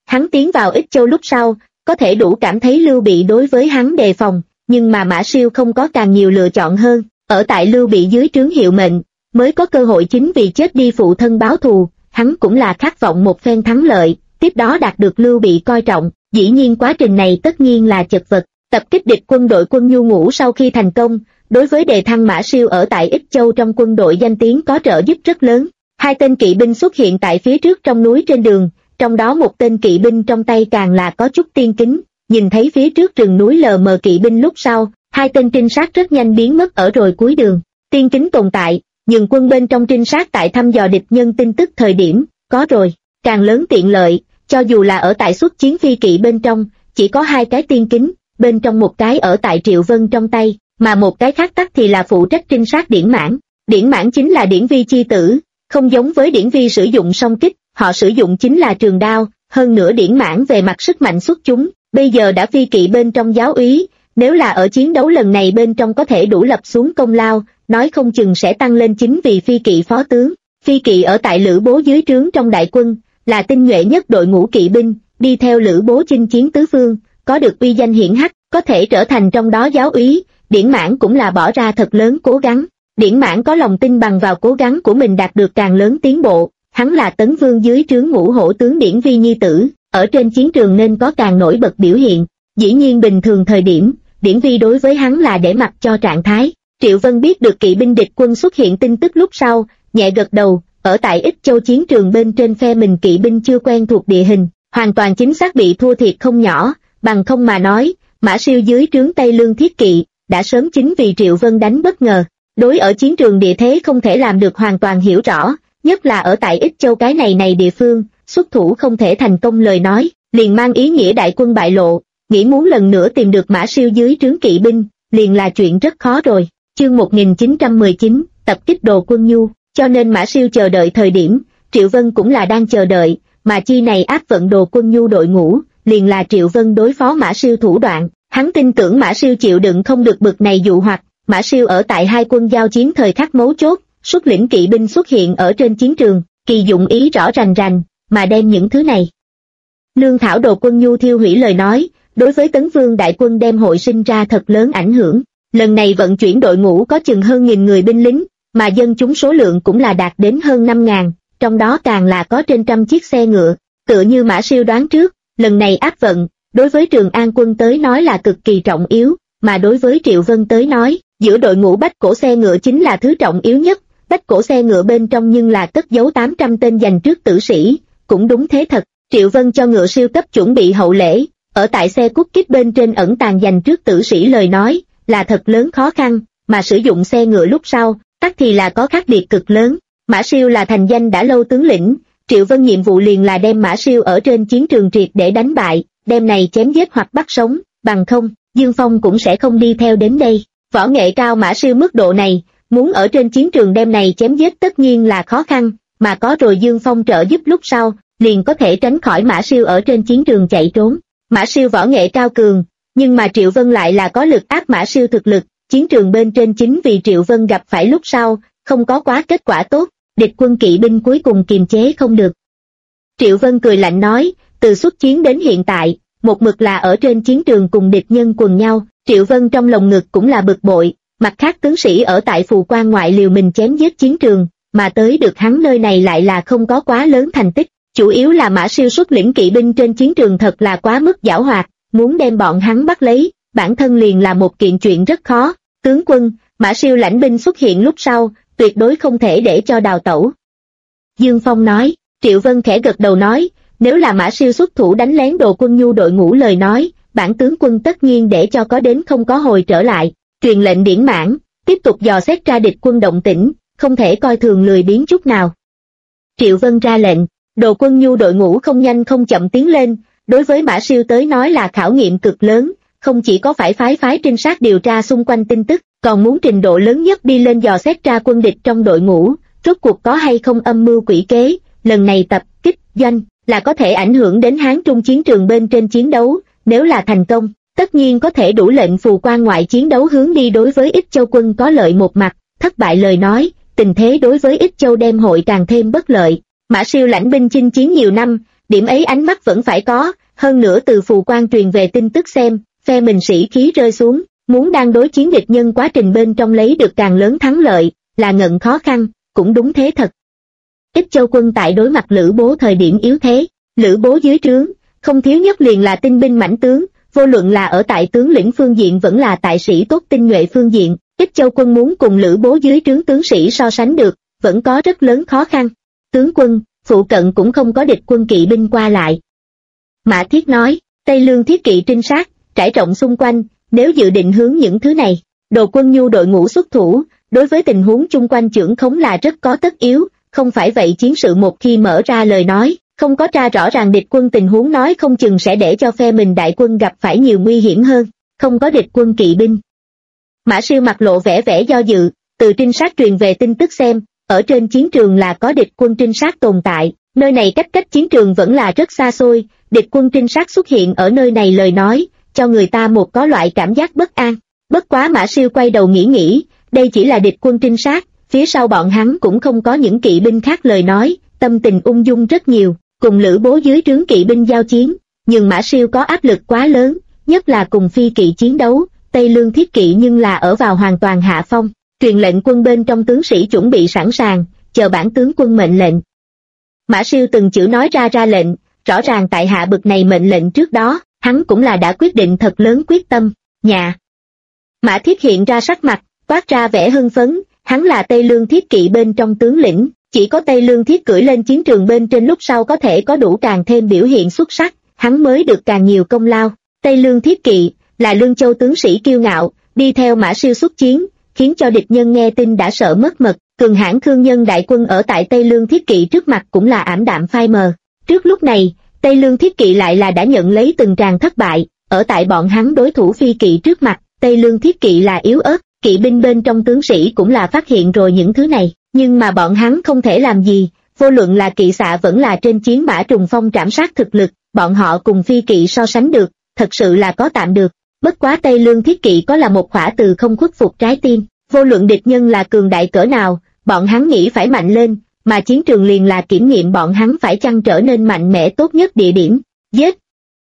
Hắn tiến vào Ích Châu lúc sau, có thể đủ cảm thấy Lưu Bị đối với hắn đề phòng, nhưng mà Mã Siêu không có càng nhiều lựa chọn hơn, ở tại Lưu Bị dưới trướng hiệu mệnh, mới có cơ hội chính vì chết đi phụ thân báo thù, hắn cũng là khát vọng một phen thắng lợi, tiếp đó đạt được Lưu Bị coi trọng, dĩ nhiên quá trình này tất nhiên là chật vật. Tập kích địch quân đội quân Nhu Ngũ sau khi thành công, đối với đề thăng Mã Siêu ở tại Ích Châu trong quân đội danh tiếng có trợ giúp rất lớn. Hai tên kỵ binh xuất hiện tại phía trước trong núi trên đường, trong đó một tên kỵ binh trong tay càng là có chút tiên kính, nhìn thấy phía trước rừng núi lờ mờ kỵ binh lúc sau, hai tên trinh sát rất nhanh biến mất ở rồi cuối đường. Tiên kính tồn tại, nhưng quân bên trong trinh sát tại thăm dò địch nhân tin tức thời điểm, có rồi, càng lớn tiện lợi, cho dù là ở tại xuất chiến phi kỵ bên trong, chỉ có hai cái tiên kính, bên trong một cái ở tại Triệu Vân trong tay, mà một cái khác tắc thì là phụ trách trinh sát điển mãn. Điển mãn chính là điển vi chi tử, không giống với điển vi sử dụng song kích, họ sử dụng chính là trường đao, hơn nữa điển mãn về mặt sức mạnh xuất chúng, bây giờ đã phi kỵ bên trong giáo úy, nếu là ở chiến đấu lần này bên trong có thể đủ lập xuống công lao, nói không chừng sẽ tăng lên chính vì phi kỵ phó tướng. Phi kỵ ở tại Lữ Bố dưới trướng trong đại quân, là tinh nhuệ nhất đội ngũ kỵ binh, đi theo Lữ Bố chinh chiến tứ phương, có được uy danh hiển hách, có thể trở thành trong đó giáo úy, Điển Mãn cũng là bỏ ra thật lớn cố gắng. Điển Mãn có lòng tin bằng vào cố gắng của mình đạt được càng lớn tiến bộ, hắn là Tấn Vương dưới trướng Ngũ Hổ tướng Điển Vi nhi tử, ở trên chiến trường nên có càng nổi bật biểu hiện. Dĩ nhiên bình thường thời điểm, Điển Vi đối với hắn là để mặc cho trạng thái. Triệu Vân biết được kỵ binh địch quân xuất hiện tin tức lúc sau, nhẹ gật đầu, ở tại Ích Châu chiến trường bên trên phe mình kỵ binh chưa quen thuộc địa hình, hoàn toàn chính xác bị thua thiệt không nhỏ, bằng không mà nói, Mã Siêu dưới trướng Tây Lương thiết kỵ, đã sớm chính vì Triệu Vân đánh bất ngờ. Đối ở chiến trường địa thế không thể làm được hoàn toàn hiểu rõ, nhất là ở tại Ích Châu cái này địa phương, xuất thủ không thể thành công lời nói, liền mang ý nghĩa đại quân bại lộ, nghĩ muốn lần nữa tìm được Mã Siêu dưới trướng kỵ binh, liền là chuyện rất khó rồi. Chương 1919, tập kích Đồ Quân Nhu, cho nên Mã Siêu chờ đợi thời điểm, Triệu Vân cũng là đang chờ đợi, mà chi này áp vận Đồ Quân Nhu đội ngũ, liền là Triệu Vân đối phó Mã Siêu thủ đoạn, hắn tin tưởng Mã Siêu chịu đựng không được bực này dụ hoặc. Mã Siêu ở tại hai quân giao chiến thời khắc mấu chốt, xuất lĩnh kỵ binh xuất hiện ở trên chiến trường, kỳ dụng ý rõ rành rành, mà đem những thứ này lương thảo Đồ Quân Nhu thiêu hủy lời nói, đối với Tấn Vương đại quân đem hội sinh ra thật lớn ảnh hưởng. Lần này vận chuyển đội ngũ có chừng hơn 1000 người binh lính, mà dân chúng số lượng cũng là đạt đến hơn 5000, trong đó càng là có trên trăm chiếc xe ngựa. Tựa như Mã Siêu đoán trước, lần này áp vận, đối với Trường An quân tới nói là cực kỳ trọng yếu, mà đối với Triệu Vân tới nói, giữa đội ngũ bách cổ xe ngựa chính là thứ trọng yếu nhất. Bách cổ xe ngựa bên trong nhưng là cất giấu 800 tên dành trước tử sĩ, cũng đúng thế thật. Triệu Vân cho ngựa siêu cấp chuẩn bị hậu lễ, ở tại xe cút kích bên trên ẩn tàng dành trước tử sĩ lời nói, là thật lớn khó khăn, mà sử dụng xe ngựa lúc sau, tắc thì là có khác biệt cực lớn. Mã Siêu là thành danh đã lâu tướng lĩnh, Triệu Vân nhiệm vụ liền là đem Mã Siêu ở trên chiến trường triệt để đánh bại, đem này chém giết hoặc bắt sống, bằng không, Dương Phong cũng sẽ không đi theo đến đây. Võ nghệ cao Mã Siêu mức độ này, muốn ở trên chiến trường đem này chém giết tất nhiên là khó khăn, mà có rồi Dương Phong trợ giúp lúc sau, liền có thể tránh khỏi Mã Siêu ở trên chiến trường chạy trốn. Mã Siêu võ nghệ cao cường, nhưng mà Triệu Vân lại là có lực áp Mã Siêu thực lực, chiến trường bên trên chính vì Triệu Vân gặp phải lúc sau, không có quá kết quả tốt, địch quân kỵ binh cuối cùng kiềm chế không được. Triệu Vân cười lạnh nói, từ xuất chiến đến hiện tại, một mực là ở trên chiến trường cùng địch nhân quần nhau, Triệu Vân trong lòng ngực cũng là bực bội, mặt khác tướng sĩ ở tại Phù Quan ngoại liều mình chém giết chiến trường, mà tới được hắn nơi này lại là không có quá lớn thành tích, chủ yếu là Mã Siêu xuất lĩnh kỵ binh trên chiến trường thật là quá mức giảo hoạt, muốn đem bọn hắn bắt lấy, bản thân liền là một kiện chuyện rất khó. Tướng quân, Mã Siêu lãnh binh xuất hiện lúc sau, tuyệt đối không thể để cho đào tẩu. Dương Phong nói. Triệu Vân khẽ gật đầu nói, nếu là Mã Siêu xuất thủ đánh lén Đồ Quân Nhu đội ngũ lời nói, bản tướng quân tất nhiên để cho có đến không có hồi trở lại, truyền lệnh Điển Mãn, tiếp tục dò xét ra địch quân động tĩnh, không thể coi thường lười biếng chút nào. Triệu Vân ra lệnh, Đồ Quân Nhu đội ngũ không nhanh không chậm tiến lên, đối với Mã Siêu tới nói là khảo nghiệm cực lớn, không chỉ có phải phái trinh sát điều tra xung quanh tin tức, còn muốn trình độ lớn nhất đi lên dò xét ra quân địch trong đội ngũ, rốt cuộc có hay không âm mưu quỷ kế. Lần này tập kích doanh là có thể ảnh hưởng đến Hán Trung chiến trường bên trên chiến đấu, nếu là thành công, tất nhiên có thể đủ lệnh Phù Quan ngoại chiến đấu hướng đi đối với Ích Châu quân có lợi một mặt, thất bại lời nói, tình thế đối với Ích Châu đem hội càng thêm bất lợi. Mã Siêu lãnh binh chinh chiến nhiều năm, điểm ấy ánh mắt vẫn phải có, hơn nữa từ phù quan truyền về tin tức xem, phe mình sĩ khí rơi xuống, muốn đang đối chiến địch nhân quá trình bên trong lấy được càng lớn thắng lợi, là ngận khó khăn, cũng đúng thế thật. Ích Châu quân tại đối mặt Lữ Bố thời điểm yếu thế, Lữ Bố dưới trướng, không thiếu nhất liền là tinh binh mãnh tướng, vô luận là ở tại tướng lĩnh phương diện vẫn là tại sĩ tốt tinh nhuệ phương diện, Ích Châu quân muốn cùng Lữ Bố dưới trướng tướng sĩ so sánh được, vẫn có rất lớn khó khăn. Tướng quân, phụ cận cũng không có địch quân kỵ binh qua lại. Mã Thiết nói, Tây Lương thiết kỵ trinh sát, trải rộng xung quanh, nếu dự định hướng những thứ này, Đồ Quân Nhu đội ngũ xuất thủ, đối với tình huống chung quanh chưởng khống là rất có tất yếu, không phải vậy chiến sự một khi mở ra lời nói, không có tra rõ ràng địch quân tình huống nói không chừng sẽ để cho phe mình đại quân gặp phải nhiều nguy hiểm hơn, không có địch quân kỵ binh. Mã Siêu mặt lộ vẻ do dự, từ trinh sát truyền về tin tức xem, ở trên chiến trường là có địch quân trinh sát tồn tại, nơi này cách chiến trường vẫn là rất xa xôi, địch quân trinh sát xuất hiện ở nơi này lời nói, cho người ta một có loại cảm giác bất an. Bất quá Mã Siêu quay đầu nghĩ, đây chỉ là địch quân trinh sát, phía sau bọn hắn cũng không có những kỵ binh khác lời nói, tâm tình ung dung rất nhiều, cùng Lữ Bố dưới trướng kỵ binh giao chiến, nhưng Mã Siêu có áp lực quá lớn, nhất là cùng phi kỵ chiến đấu, Tây Lương thiết kỵ nhưng là ở vào hoàn toàn hạ phong, truyền lệnh quân bên trong tướng sĩ chuẩn bị sẵn sàng, chờ bản tướng quân mệnh lệnh. Mã Siêu từng chữ nói ra lệnh, rõ ràng tại hạ bực này mệnh lệnh trước đó, hắn cũng là đã quyết định thật lớn quyết tâm, nhà. Mã Thiết hiện ra sắc mặt, toát ra vẻ hưng phấn, hắn là Tây Lương thiết kỵ bên trong tướng lĩnh, chỉ có Tây Lương thiết cưỡi lên chiến trường bên trên lúc sau có thể có đủ càng thêm biểu hiện xuất sắc, hắn mới được càng nhiều công lao. Tây Lương thiết kỵ là Lương Châu tướng sĩ kiêu ngạo, đi theo Mã Siêu xuất chiến, khiến cho địch nhân nghe tin đã sợ mất mật, cường hãn Khương Nhân đại quân ở tại Tây Lương thiết kỵ trước mặt cũng là ảm đạm phai mờ. Trước lúc này, Tây Lương thiết kỵ lại là đã nhận lấy từng tràng thất bại, ở tại bọn hắn đối thủ phi kỵ trước mặt, Tây Lương thiết kỵ là yếu ớt, kỵ binh bên trong tướng sĩ cũng là phát hiện rồi những thứ này, nhưng mà bọn hắn không thể làm gì, vô luận là kỵ xạ vẫn là trên chiến mã trùng phong trảm sát thực lực, bọn họ cùng phi kỵ so sánh được, thật sự là có tạm được. Bất quá Tây Lương thiết kỵ có là một khỏa từ không khuất phục trái tim, vô luận địch nhân là cường đại cỡ nào, bọn hắn nghĩ phải mạnh lên, mà chiến trường liền là kiểm nghiệm bọn hắn phải chăng trở nên mạnh mẽ tốt nhất địa điểm. Giết!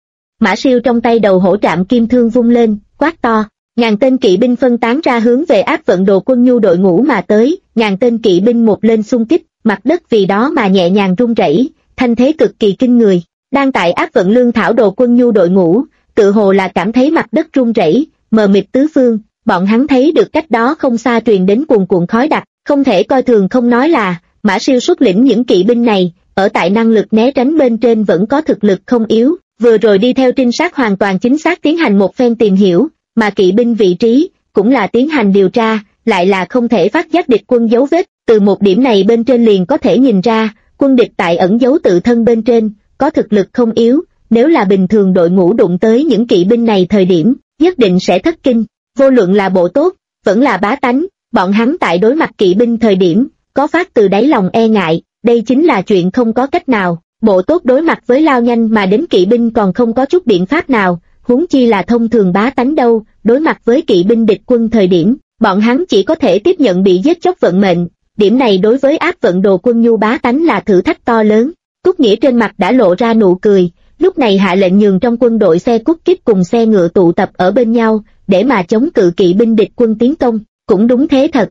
Mã Siêu trong tay đầu hổ trạm kim thương vung lên, quát to, ngàn tên kỵ binh phân tán ra hướng về áp vận Đồ Quân Nhu đội ngũ mà tới, ngàn tên kỵ binh một lên xung kích, mặt đất vì đó mà nhẹ nhàng rung rẩy, thanh thế cực kỳ kinh người. Đang tại áp vận lương thảo Đồ Quân Nhu đội ngũ, tự hồ là cảm thấy mặt đất rung rẩy, mờ mịt tứ phương, bọn hắn thấy được cách đó không xa truyền đến cuồn cuộn khói đặc, không thể coi thường không nói là, Mã Siêu xuất lĩnh những kỵ binh này, ở tại năng lực né tránh bên trên vẫn có thực lực không yếu, vừa rồi đi theo trinh sát hoàn toàn chính xác tiến hành một phen tìm hiểu, mà kỵ binh vị trí, cũng là tiến hành điều tra, lại là không thể phát giác địch quân dấu vết, từ một điểm này bên trên liền có thể nhìn ra, quân địch tại ẩn giấu tự thân bên trên, có thực lực không yếu, nếu là bình thường đội ngũ đụng tới những kỵ binh này thời điểm, nhất định sẽ thất kinh, vô luận là bộ tốt, vẫn là bá tánh, bọn hắn tại đối mặt kỵ binh thời điểm, có phát từ đáy lòng e ngại, đây chính là chuyện không có cách nào, bộ tốt đối mặt với lao nhanh mà đến kỵ binh còn không có chút biện pháp nào, huống chi là thông thường bá tánh đâu, đối mặt với kỵ binh địch quân thời điểm, bọn hắn chỉ có thể tiếp nhận bị giết chóc vận mệnh, điểm này đối với áp vận Đồ Quân Nhu bá tánh là thử thách to lớn. Cúc Nghĩa trên mặt đã lộ ra nụ cười, lúc này hạ lệnh nhường trong quân đội xe cút kích cùng xe ngựa tụ tập ở bên nhau, để mà chống cự kỵ binh địch quân tiến công, cũng đúng thế thật.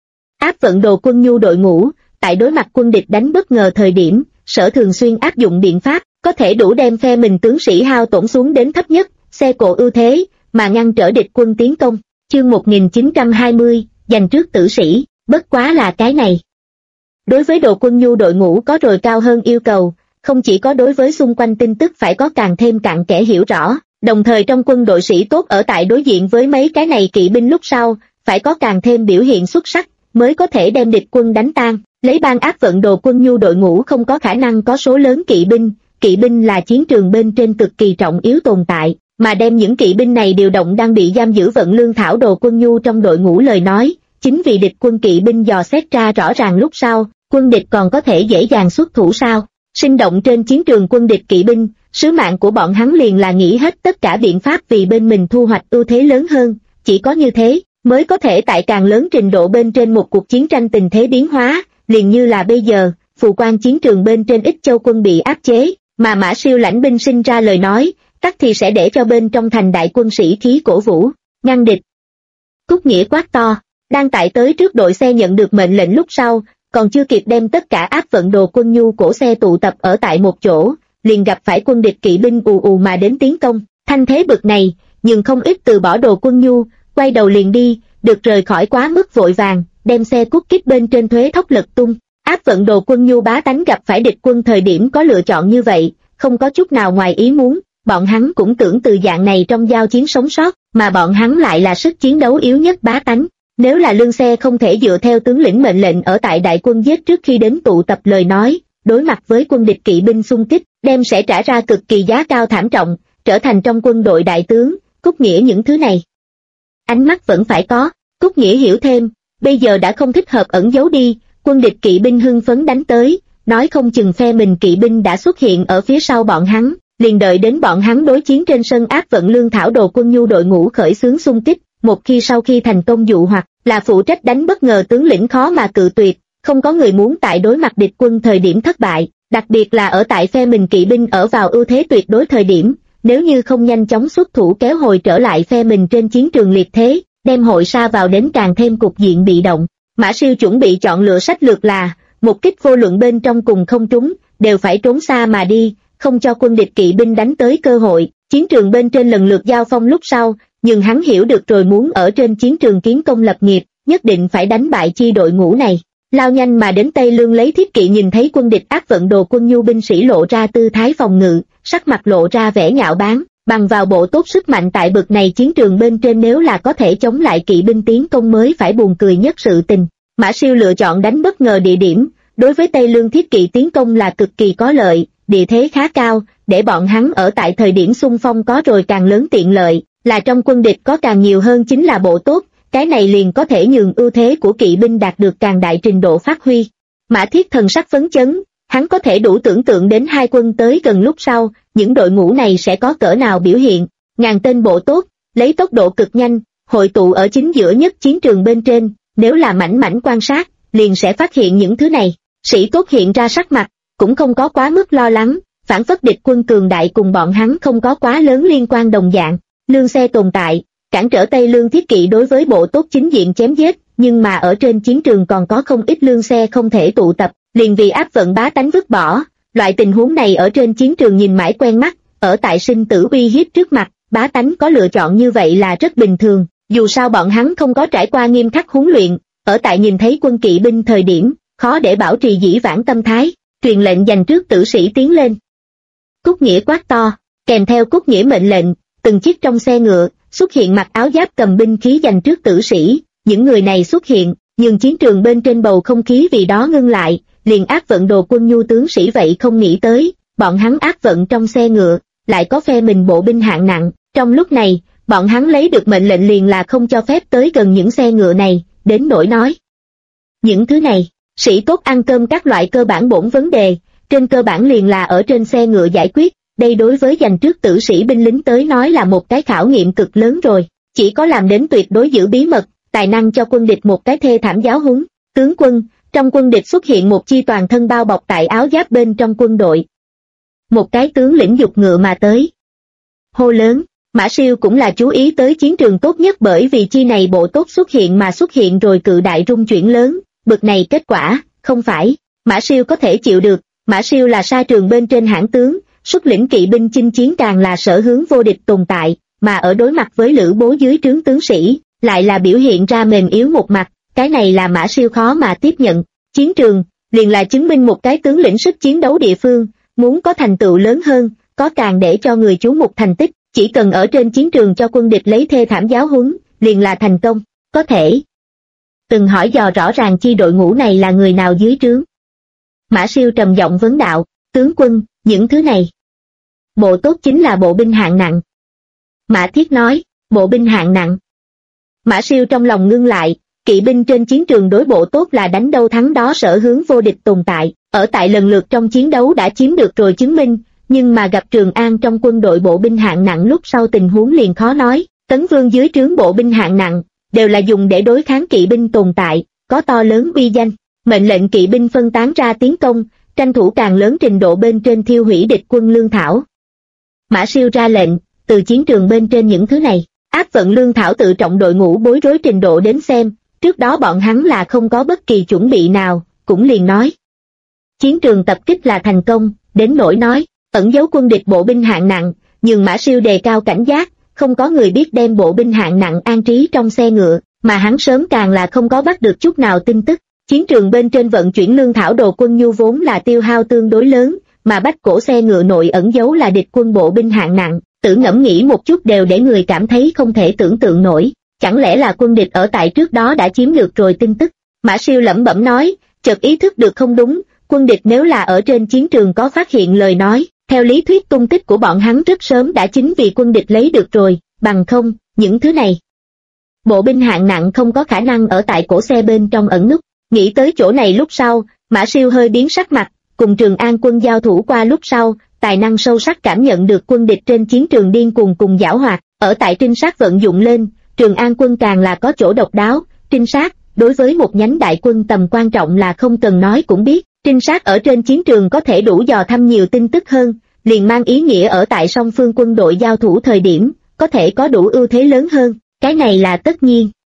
Áp vận Đồ Quân Nhu đội ngũ, tại đối mặt quân địch đánh bất ngờ thời điểm, Sở thường xuyên áp dụng biện pháp, có thể đủ đem phe mình tướng sĩ hao tổn xuống đến thấp nhất, xe cộ ưu thế, mà ngăn trở địch quân tiến công. Chương 1920, giành trước tử sĩ, bất quá là cái này. Đối với Đồ Quân Nhu đội ngũ có rồi cao hơn yêu cầu, không chỉ có đối với xung quanh tin tức phải có càng thêm cặn kẽ hiểu rõ, đồng thời trong quân đội sĩ tốt ở tại đối diện với mấy cái này kỵ binh lúc sau, phải có càng thêm biểu hiện xuất sắc, mới có thể đem địch quân đánh tan. Lấy ban áp vận Đồ Quân Nhu đội ngũ không có khả năng có số lớn kỵ binh là chiến trường bên trên cực kỳ trọng yếu tồn tại, mà đem những kỵ binh này điều động đang bị giam giữ vận lương thảo Đồ Quân Nhu trong đội ngũ lời nói, chính vì địch quân kỵ binh dò xét ra rõ ràng lúc sau, quân địch còn có thể dễ dàng xuất thủ sao? Sinh động trên chiến trường quân địch kỵ binh, sứ mạng của bọn hắn liền là nghĩ hết tất cả biện pháp vì bên mình thu hoạch ưu thế lớn hơn, chỉ có như thế, mới có thể tại càng lớn trình độ bên trên một cuộc chiến tranh tình thế biến hóa, liền như là bây giờ, phù quan chiến trường bên trên Ích Châu quân bị áp chế, mà Mã Siêu lãnh binh sinh ra lời nói, tắc thì sẽ để cho bên trong thành đại quân sĩ khí cổ vũ, ngăn địch. Cúc Nghĩa quát to, đang tại tới trước đội xe nhận được mệnh lệnh lúc sau, còn chưa kịp đem tất cả áp vận đồ quân nhu cổ xe tụ tập ở tại một chỗ, liền gặp phải quân địch kỵ binh ù ù mà đến tiến công, thanh thế bực này, nhưng không ít từ bỏ đồ quân nhu, quay đầu liền đi, được rời khỏi quá mức vội vàng, đem xe cút kích bên trên thuế thốc lật tung. Áp vận đồ quân nhu bá tánh gặp phải địch quân thời điểm có lựa chọn như vậy, không có chút nào ngoài ý muốn, bọn hắn cũng tưởng từ dạng này trong giao chiến sống sót, mà bọn hắn lại là sức chiến đấu yếu nhất bá tánh. Nếu là lương xe không thể dựa theo tướng lĩnh mệnh lệnh ở tại đại quân giết trước khi đến tụ tập lời nói, đối mặt với quân địch kỵ binh xung kích, đem sẽ trả ra cực kỳ giá cao thảm trọng, trở thành trong quân đội đại tướng. Cúc Nghĩa những thứ này ánh mắt vẫn phải có. Cúc Nghĩa hiểu thêm, bây giờ đã không thích hợp ẩn giấu đi, quân địch kỵ binh hưng phấn đánh tới, nói không chừng phe mình kỵ binh đã xuất hiện ở phía sau bọn hắn, liền đợi đến bọn hắn đối chiến trên sân áp vận lương thảo đồ quân nhu đội ngũ khởi xướng xung kích, một khi sau khi thành công dụ hoặc là phụ trách đánh bất ngờ tướng lĩnh khó mà cự tuyệt, không có người muốn tại đối mặt địch quân thời điểm thất bại, đặc biệt là ở tại phe mình kỵ binh ở vào ưu thế tuyệt đối thời điểm, nếu như không nhanh chóng xuất thủ kéo hồi trở lại phe mình trên chiến trường liệt thế, đem hội sa vào đến càng thêm cục diện bị động. Mã Siêu chuẩn bị chọn lựa sách lược là, một kích vô luận bên trong cùng không trúng, đều phải trốn xa mà đi, không cho quân địch kỵ binh đánh tới cơ hội. Chiến trường bên trên lần lượt giao phong lúc sau, nhưng hắn hiểu được rồi muốn ở trên chiến trường kiến công lập nghiệp, nhất định phải đánh bại chi đội ngũ này. Lao nhanh mà đến Tây Lương lấy thiết kỵ nhìn thấy quân địch áp vận đồ quân nhu binh sĩ lộ ra tư thái phòng ngự, sắc mặt lộ ra vẻ nhạo báng, bằng vào bộ tốt sức mạnh tại bực này chiến trường bên trên nếu là có thể chống lại kỵ binh tiến công mới phải buồn cười nhất sự tình. Mã Siêu lựa chọn đánh bất ngờ địa điểm, đối với Tây Lương thiết kỵ tiến công là cực kỳ có lợi, địa thế khá cao, để bọn hắn ở tại thời điểm xung phong có rồi càng lớn tiện lợi, là trong quân địch có càng nhiều hơn chính là bộ tốt, cái này liền có thể nhường ưu thế của kỵ binh đạt được càng đại trình độ phát huy. Mã Thiết thần sắc phấn chấn, hắn có thể đủ tưởng tượng đến hai quân tới gần lúc sau, những đội ngũ này sẽ có cỡ nào biểu hiện. Ngàn tên bộ tốt, lấy tốc độ cực nhanh, hội tụ ở chính giữa nhất chiến trường bên trên, nếu là mảnh mảnh quan sát, liền sẽ phát hiện những thứ này. Sĩ tốt hiện ra sắc mặt, cũng không có quá mức lo lắng, phản phất địch quân cường đại cùng bọn hắn không có quá lớn liên quan đồng dạng. Lương xe tồn tại, cản trở Tây Lương thiết kỵ đối với bộ tốt chính diện chém giết, nhưng mà ở trên chiến trường còn có không ít lương xe không thể tụ tập, liền vì áp vận bá tánh vứt bỏ. Loại tình huống này ở trên chiến trường nhìn mãi quen mắt, ở tại sinh tử uy hiếp trước mặt, bá tánh có lựa chọn như vậy là rất bình thường, dù sao bọn hắn không có trải qua nghiêm khắc huấn luyện, ở tại nhìn thấy quân kỵ binh thời điểm, khó để bảo trì dĩ vãng tâm thái, truyền lệnh dành trước tử sĩ tiến lên. Cúc Nghĩa quát to, kèm theo Cúc Nghĩa mệnh lệnh, từng chiếc trong xe ngựa, xuất hiện mặc áo giáp cầm binh khí dành trước tử sĩ, những người này xuất hiện, nhưng chiến trường bên trên bầu không khí vì đó ngưng lại, liền áp vận đồ quân nhu tướng sĩ vậy không nghĩ tới, bọn hắn áp vận trong xe ngựa, lại có phe mình bộ binh hạng nặng, trong lúc này, bọn hắn lấy được mệnh lệnh liền là không cho phép tới gần những xe ngựa này, đến nỗi nói. Những thứ này, sĩ tốt ăn cơm các loại cơ bản bổn vấn đề, trên cơ bản liền là ở trên xe ngựa giải quyết, đây đối với dành trước tử sĩ binh lính tới nói là một cái khảo nghiệm cực lớn rồi, chỉ có làm đến tuyệt đối giữ bí mật, tài năng cho quân địch một cái thê thảm giáo huấn. Tướng quân, trong quân địch xuất hiện một chi toàn thân bao bọc tại áo giáp bên trong quân đội. Một cái tướng lĩnh dục ngựa mà tới. Hô lớn, Mã Siêu cũng là chú ý tới chiến trường tốt nhất bởi vì chi này bộ tốt xuất hiện mà xuất hiện rồi cự đại rung chuyển lớn, bực này kết quả, không phải, Mã Siêu có thể chịu được, Mã Siêu là sa trường bên trên hãn tướng, xuất lĩnh kỵ binh chinh chiến càng là sở hướng vô địch tồn tại, mà ở đối mặt với Lữ Bố dưới trướng tướng sĩ, lại là biểu hiện ra mềm yếu một mặt, cái này là Mã Siêu khó mà tiếp nhận. Chiến trường, liền là chứng minh một cái tướng lĩnh sức chiến đấu địa phương, muốn có thành tựu lớn hơn, có càng để cho người chú mục thành tích, chỉ cần ở trên chiến trường cho quân địch lấy thê thảm giáo huấn, liền là thành công, có thể. Từng hỏi dò rõ ràng chi đội ngũ này là người nào dưới trướng. Mã Siêu trầm giọng vấn đạo, tướng quân, những thứ này. Bộ tốt chính là bộ binh hạng nặng. Mã Thiết nói, bộ binh hạng nặng. Mã Siêu trong lòng ngưng lại, kỵ binh trên chiến trường đối bộ tốt là đánh đâu thắng đó sở hướng vô địch tồn tại, ở tại lần lượt trong chiến đấu đã chiếm được rồi chứng minh, nhưng mà gặp Trường An trong quân đội bộ binh hạng nặng lúc sau tình huống liền khó nói, Tấn Vương dưới trướng bộ binh hạng nặng, đều là dùng để đối kháng kỵ binh tồn tại, có to lớn uy danh, mệnh lệnh kỵ binh phân tán ra tiến công, tranh thủ càng lớn trình độ bên trên thiêu hủy địch quân lương thảo. Mã Siêu ra lệnh, từ chiến trường bên trên những thứ này, áp vận lương thảo tự trọng đội ngũ bối rối trình độ đến xem, trước đó bọn hắn là không có bất kỳ chuẩn bị nào, cũng liền nói. Chiến trường tập kích là thành công, đến nỗi nói, ẩn giấu quân địch bộ binh hạng nặng, nhưng Mã Siêu đề cao cảnh giác, không có người biết đem bộ binh hạng nặng an trí trong xe ngựa, mà hắn sớm càng là không có bắt được chút nào tin tức. Chiến trường bên trên vận chuyển lương thảo đồ quân nhu vốn là tiêu hao tương đối lớn, mà bách cổ xe ngựa nội ẩn giấu là địch quân bộ binh hạng nặng, tự ngẫm nghĩ một chút đều để người cảm thấy không thể tưởng tượng nổi, chẳng lẽ là quân địch ở tại trước đó đã chiếm được rồi tin tức. Mã Siêu lẩm bẩm nói, chợt ý thức được không đúng, quân địch nếu là ở trên chiến trường có phát hiện lời nói, theo lý thuyết tung tích của bọn hắn rất sớm đã chính vì quân địch lấy được rồi, bằng không, những thứ này. Bộ binh hạng nặng không có khả năng ở tại cổ xe bên trong ẩn núp. Nghĩ tới chỗ này lúc sau, Mã Siêu hơi biến sắc mặt, cùng Trường An quân giao thủ qua lúc sau, tài năng sâu sắc cảm nhận được quân địch trên chiến trường điên cuồng cùng giảo hoạt, ở tại trinh sát vận dụng lên, Trường An quân càng là có chỗ độc đáo, trinh sát, đối với một nhánh đại quân tầm quan trọng là không cần nói cũng biết, trinh sát ở trên chiến trường có thể đủ dò thăm nhiều tin tức hơn, liền mang ý nghĩa ở tại song phương quân đội giao thủ thời điểm, có thể có đủ ưu thế lớn hơn, cái này là tất nhiên.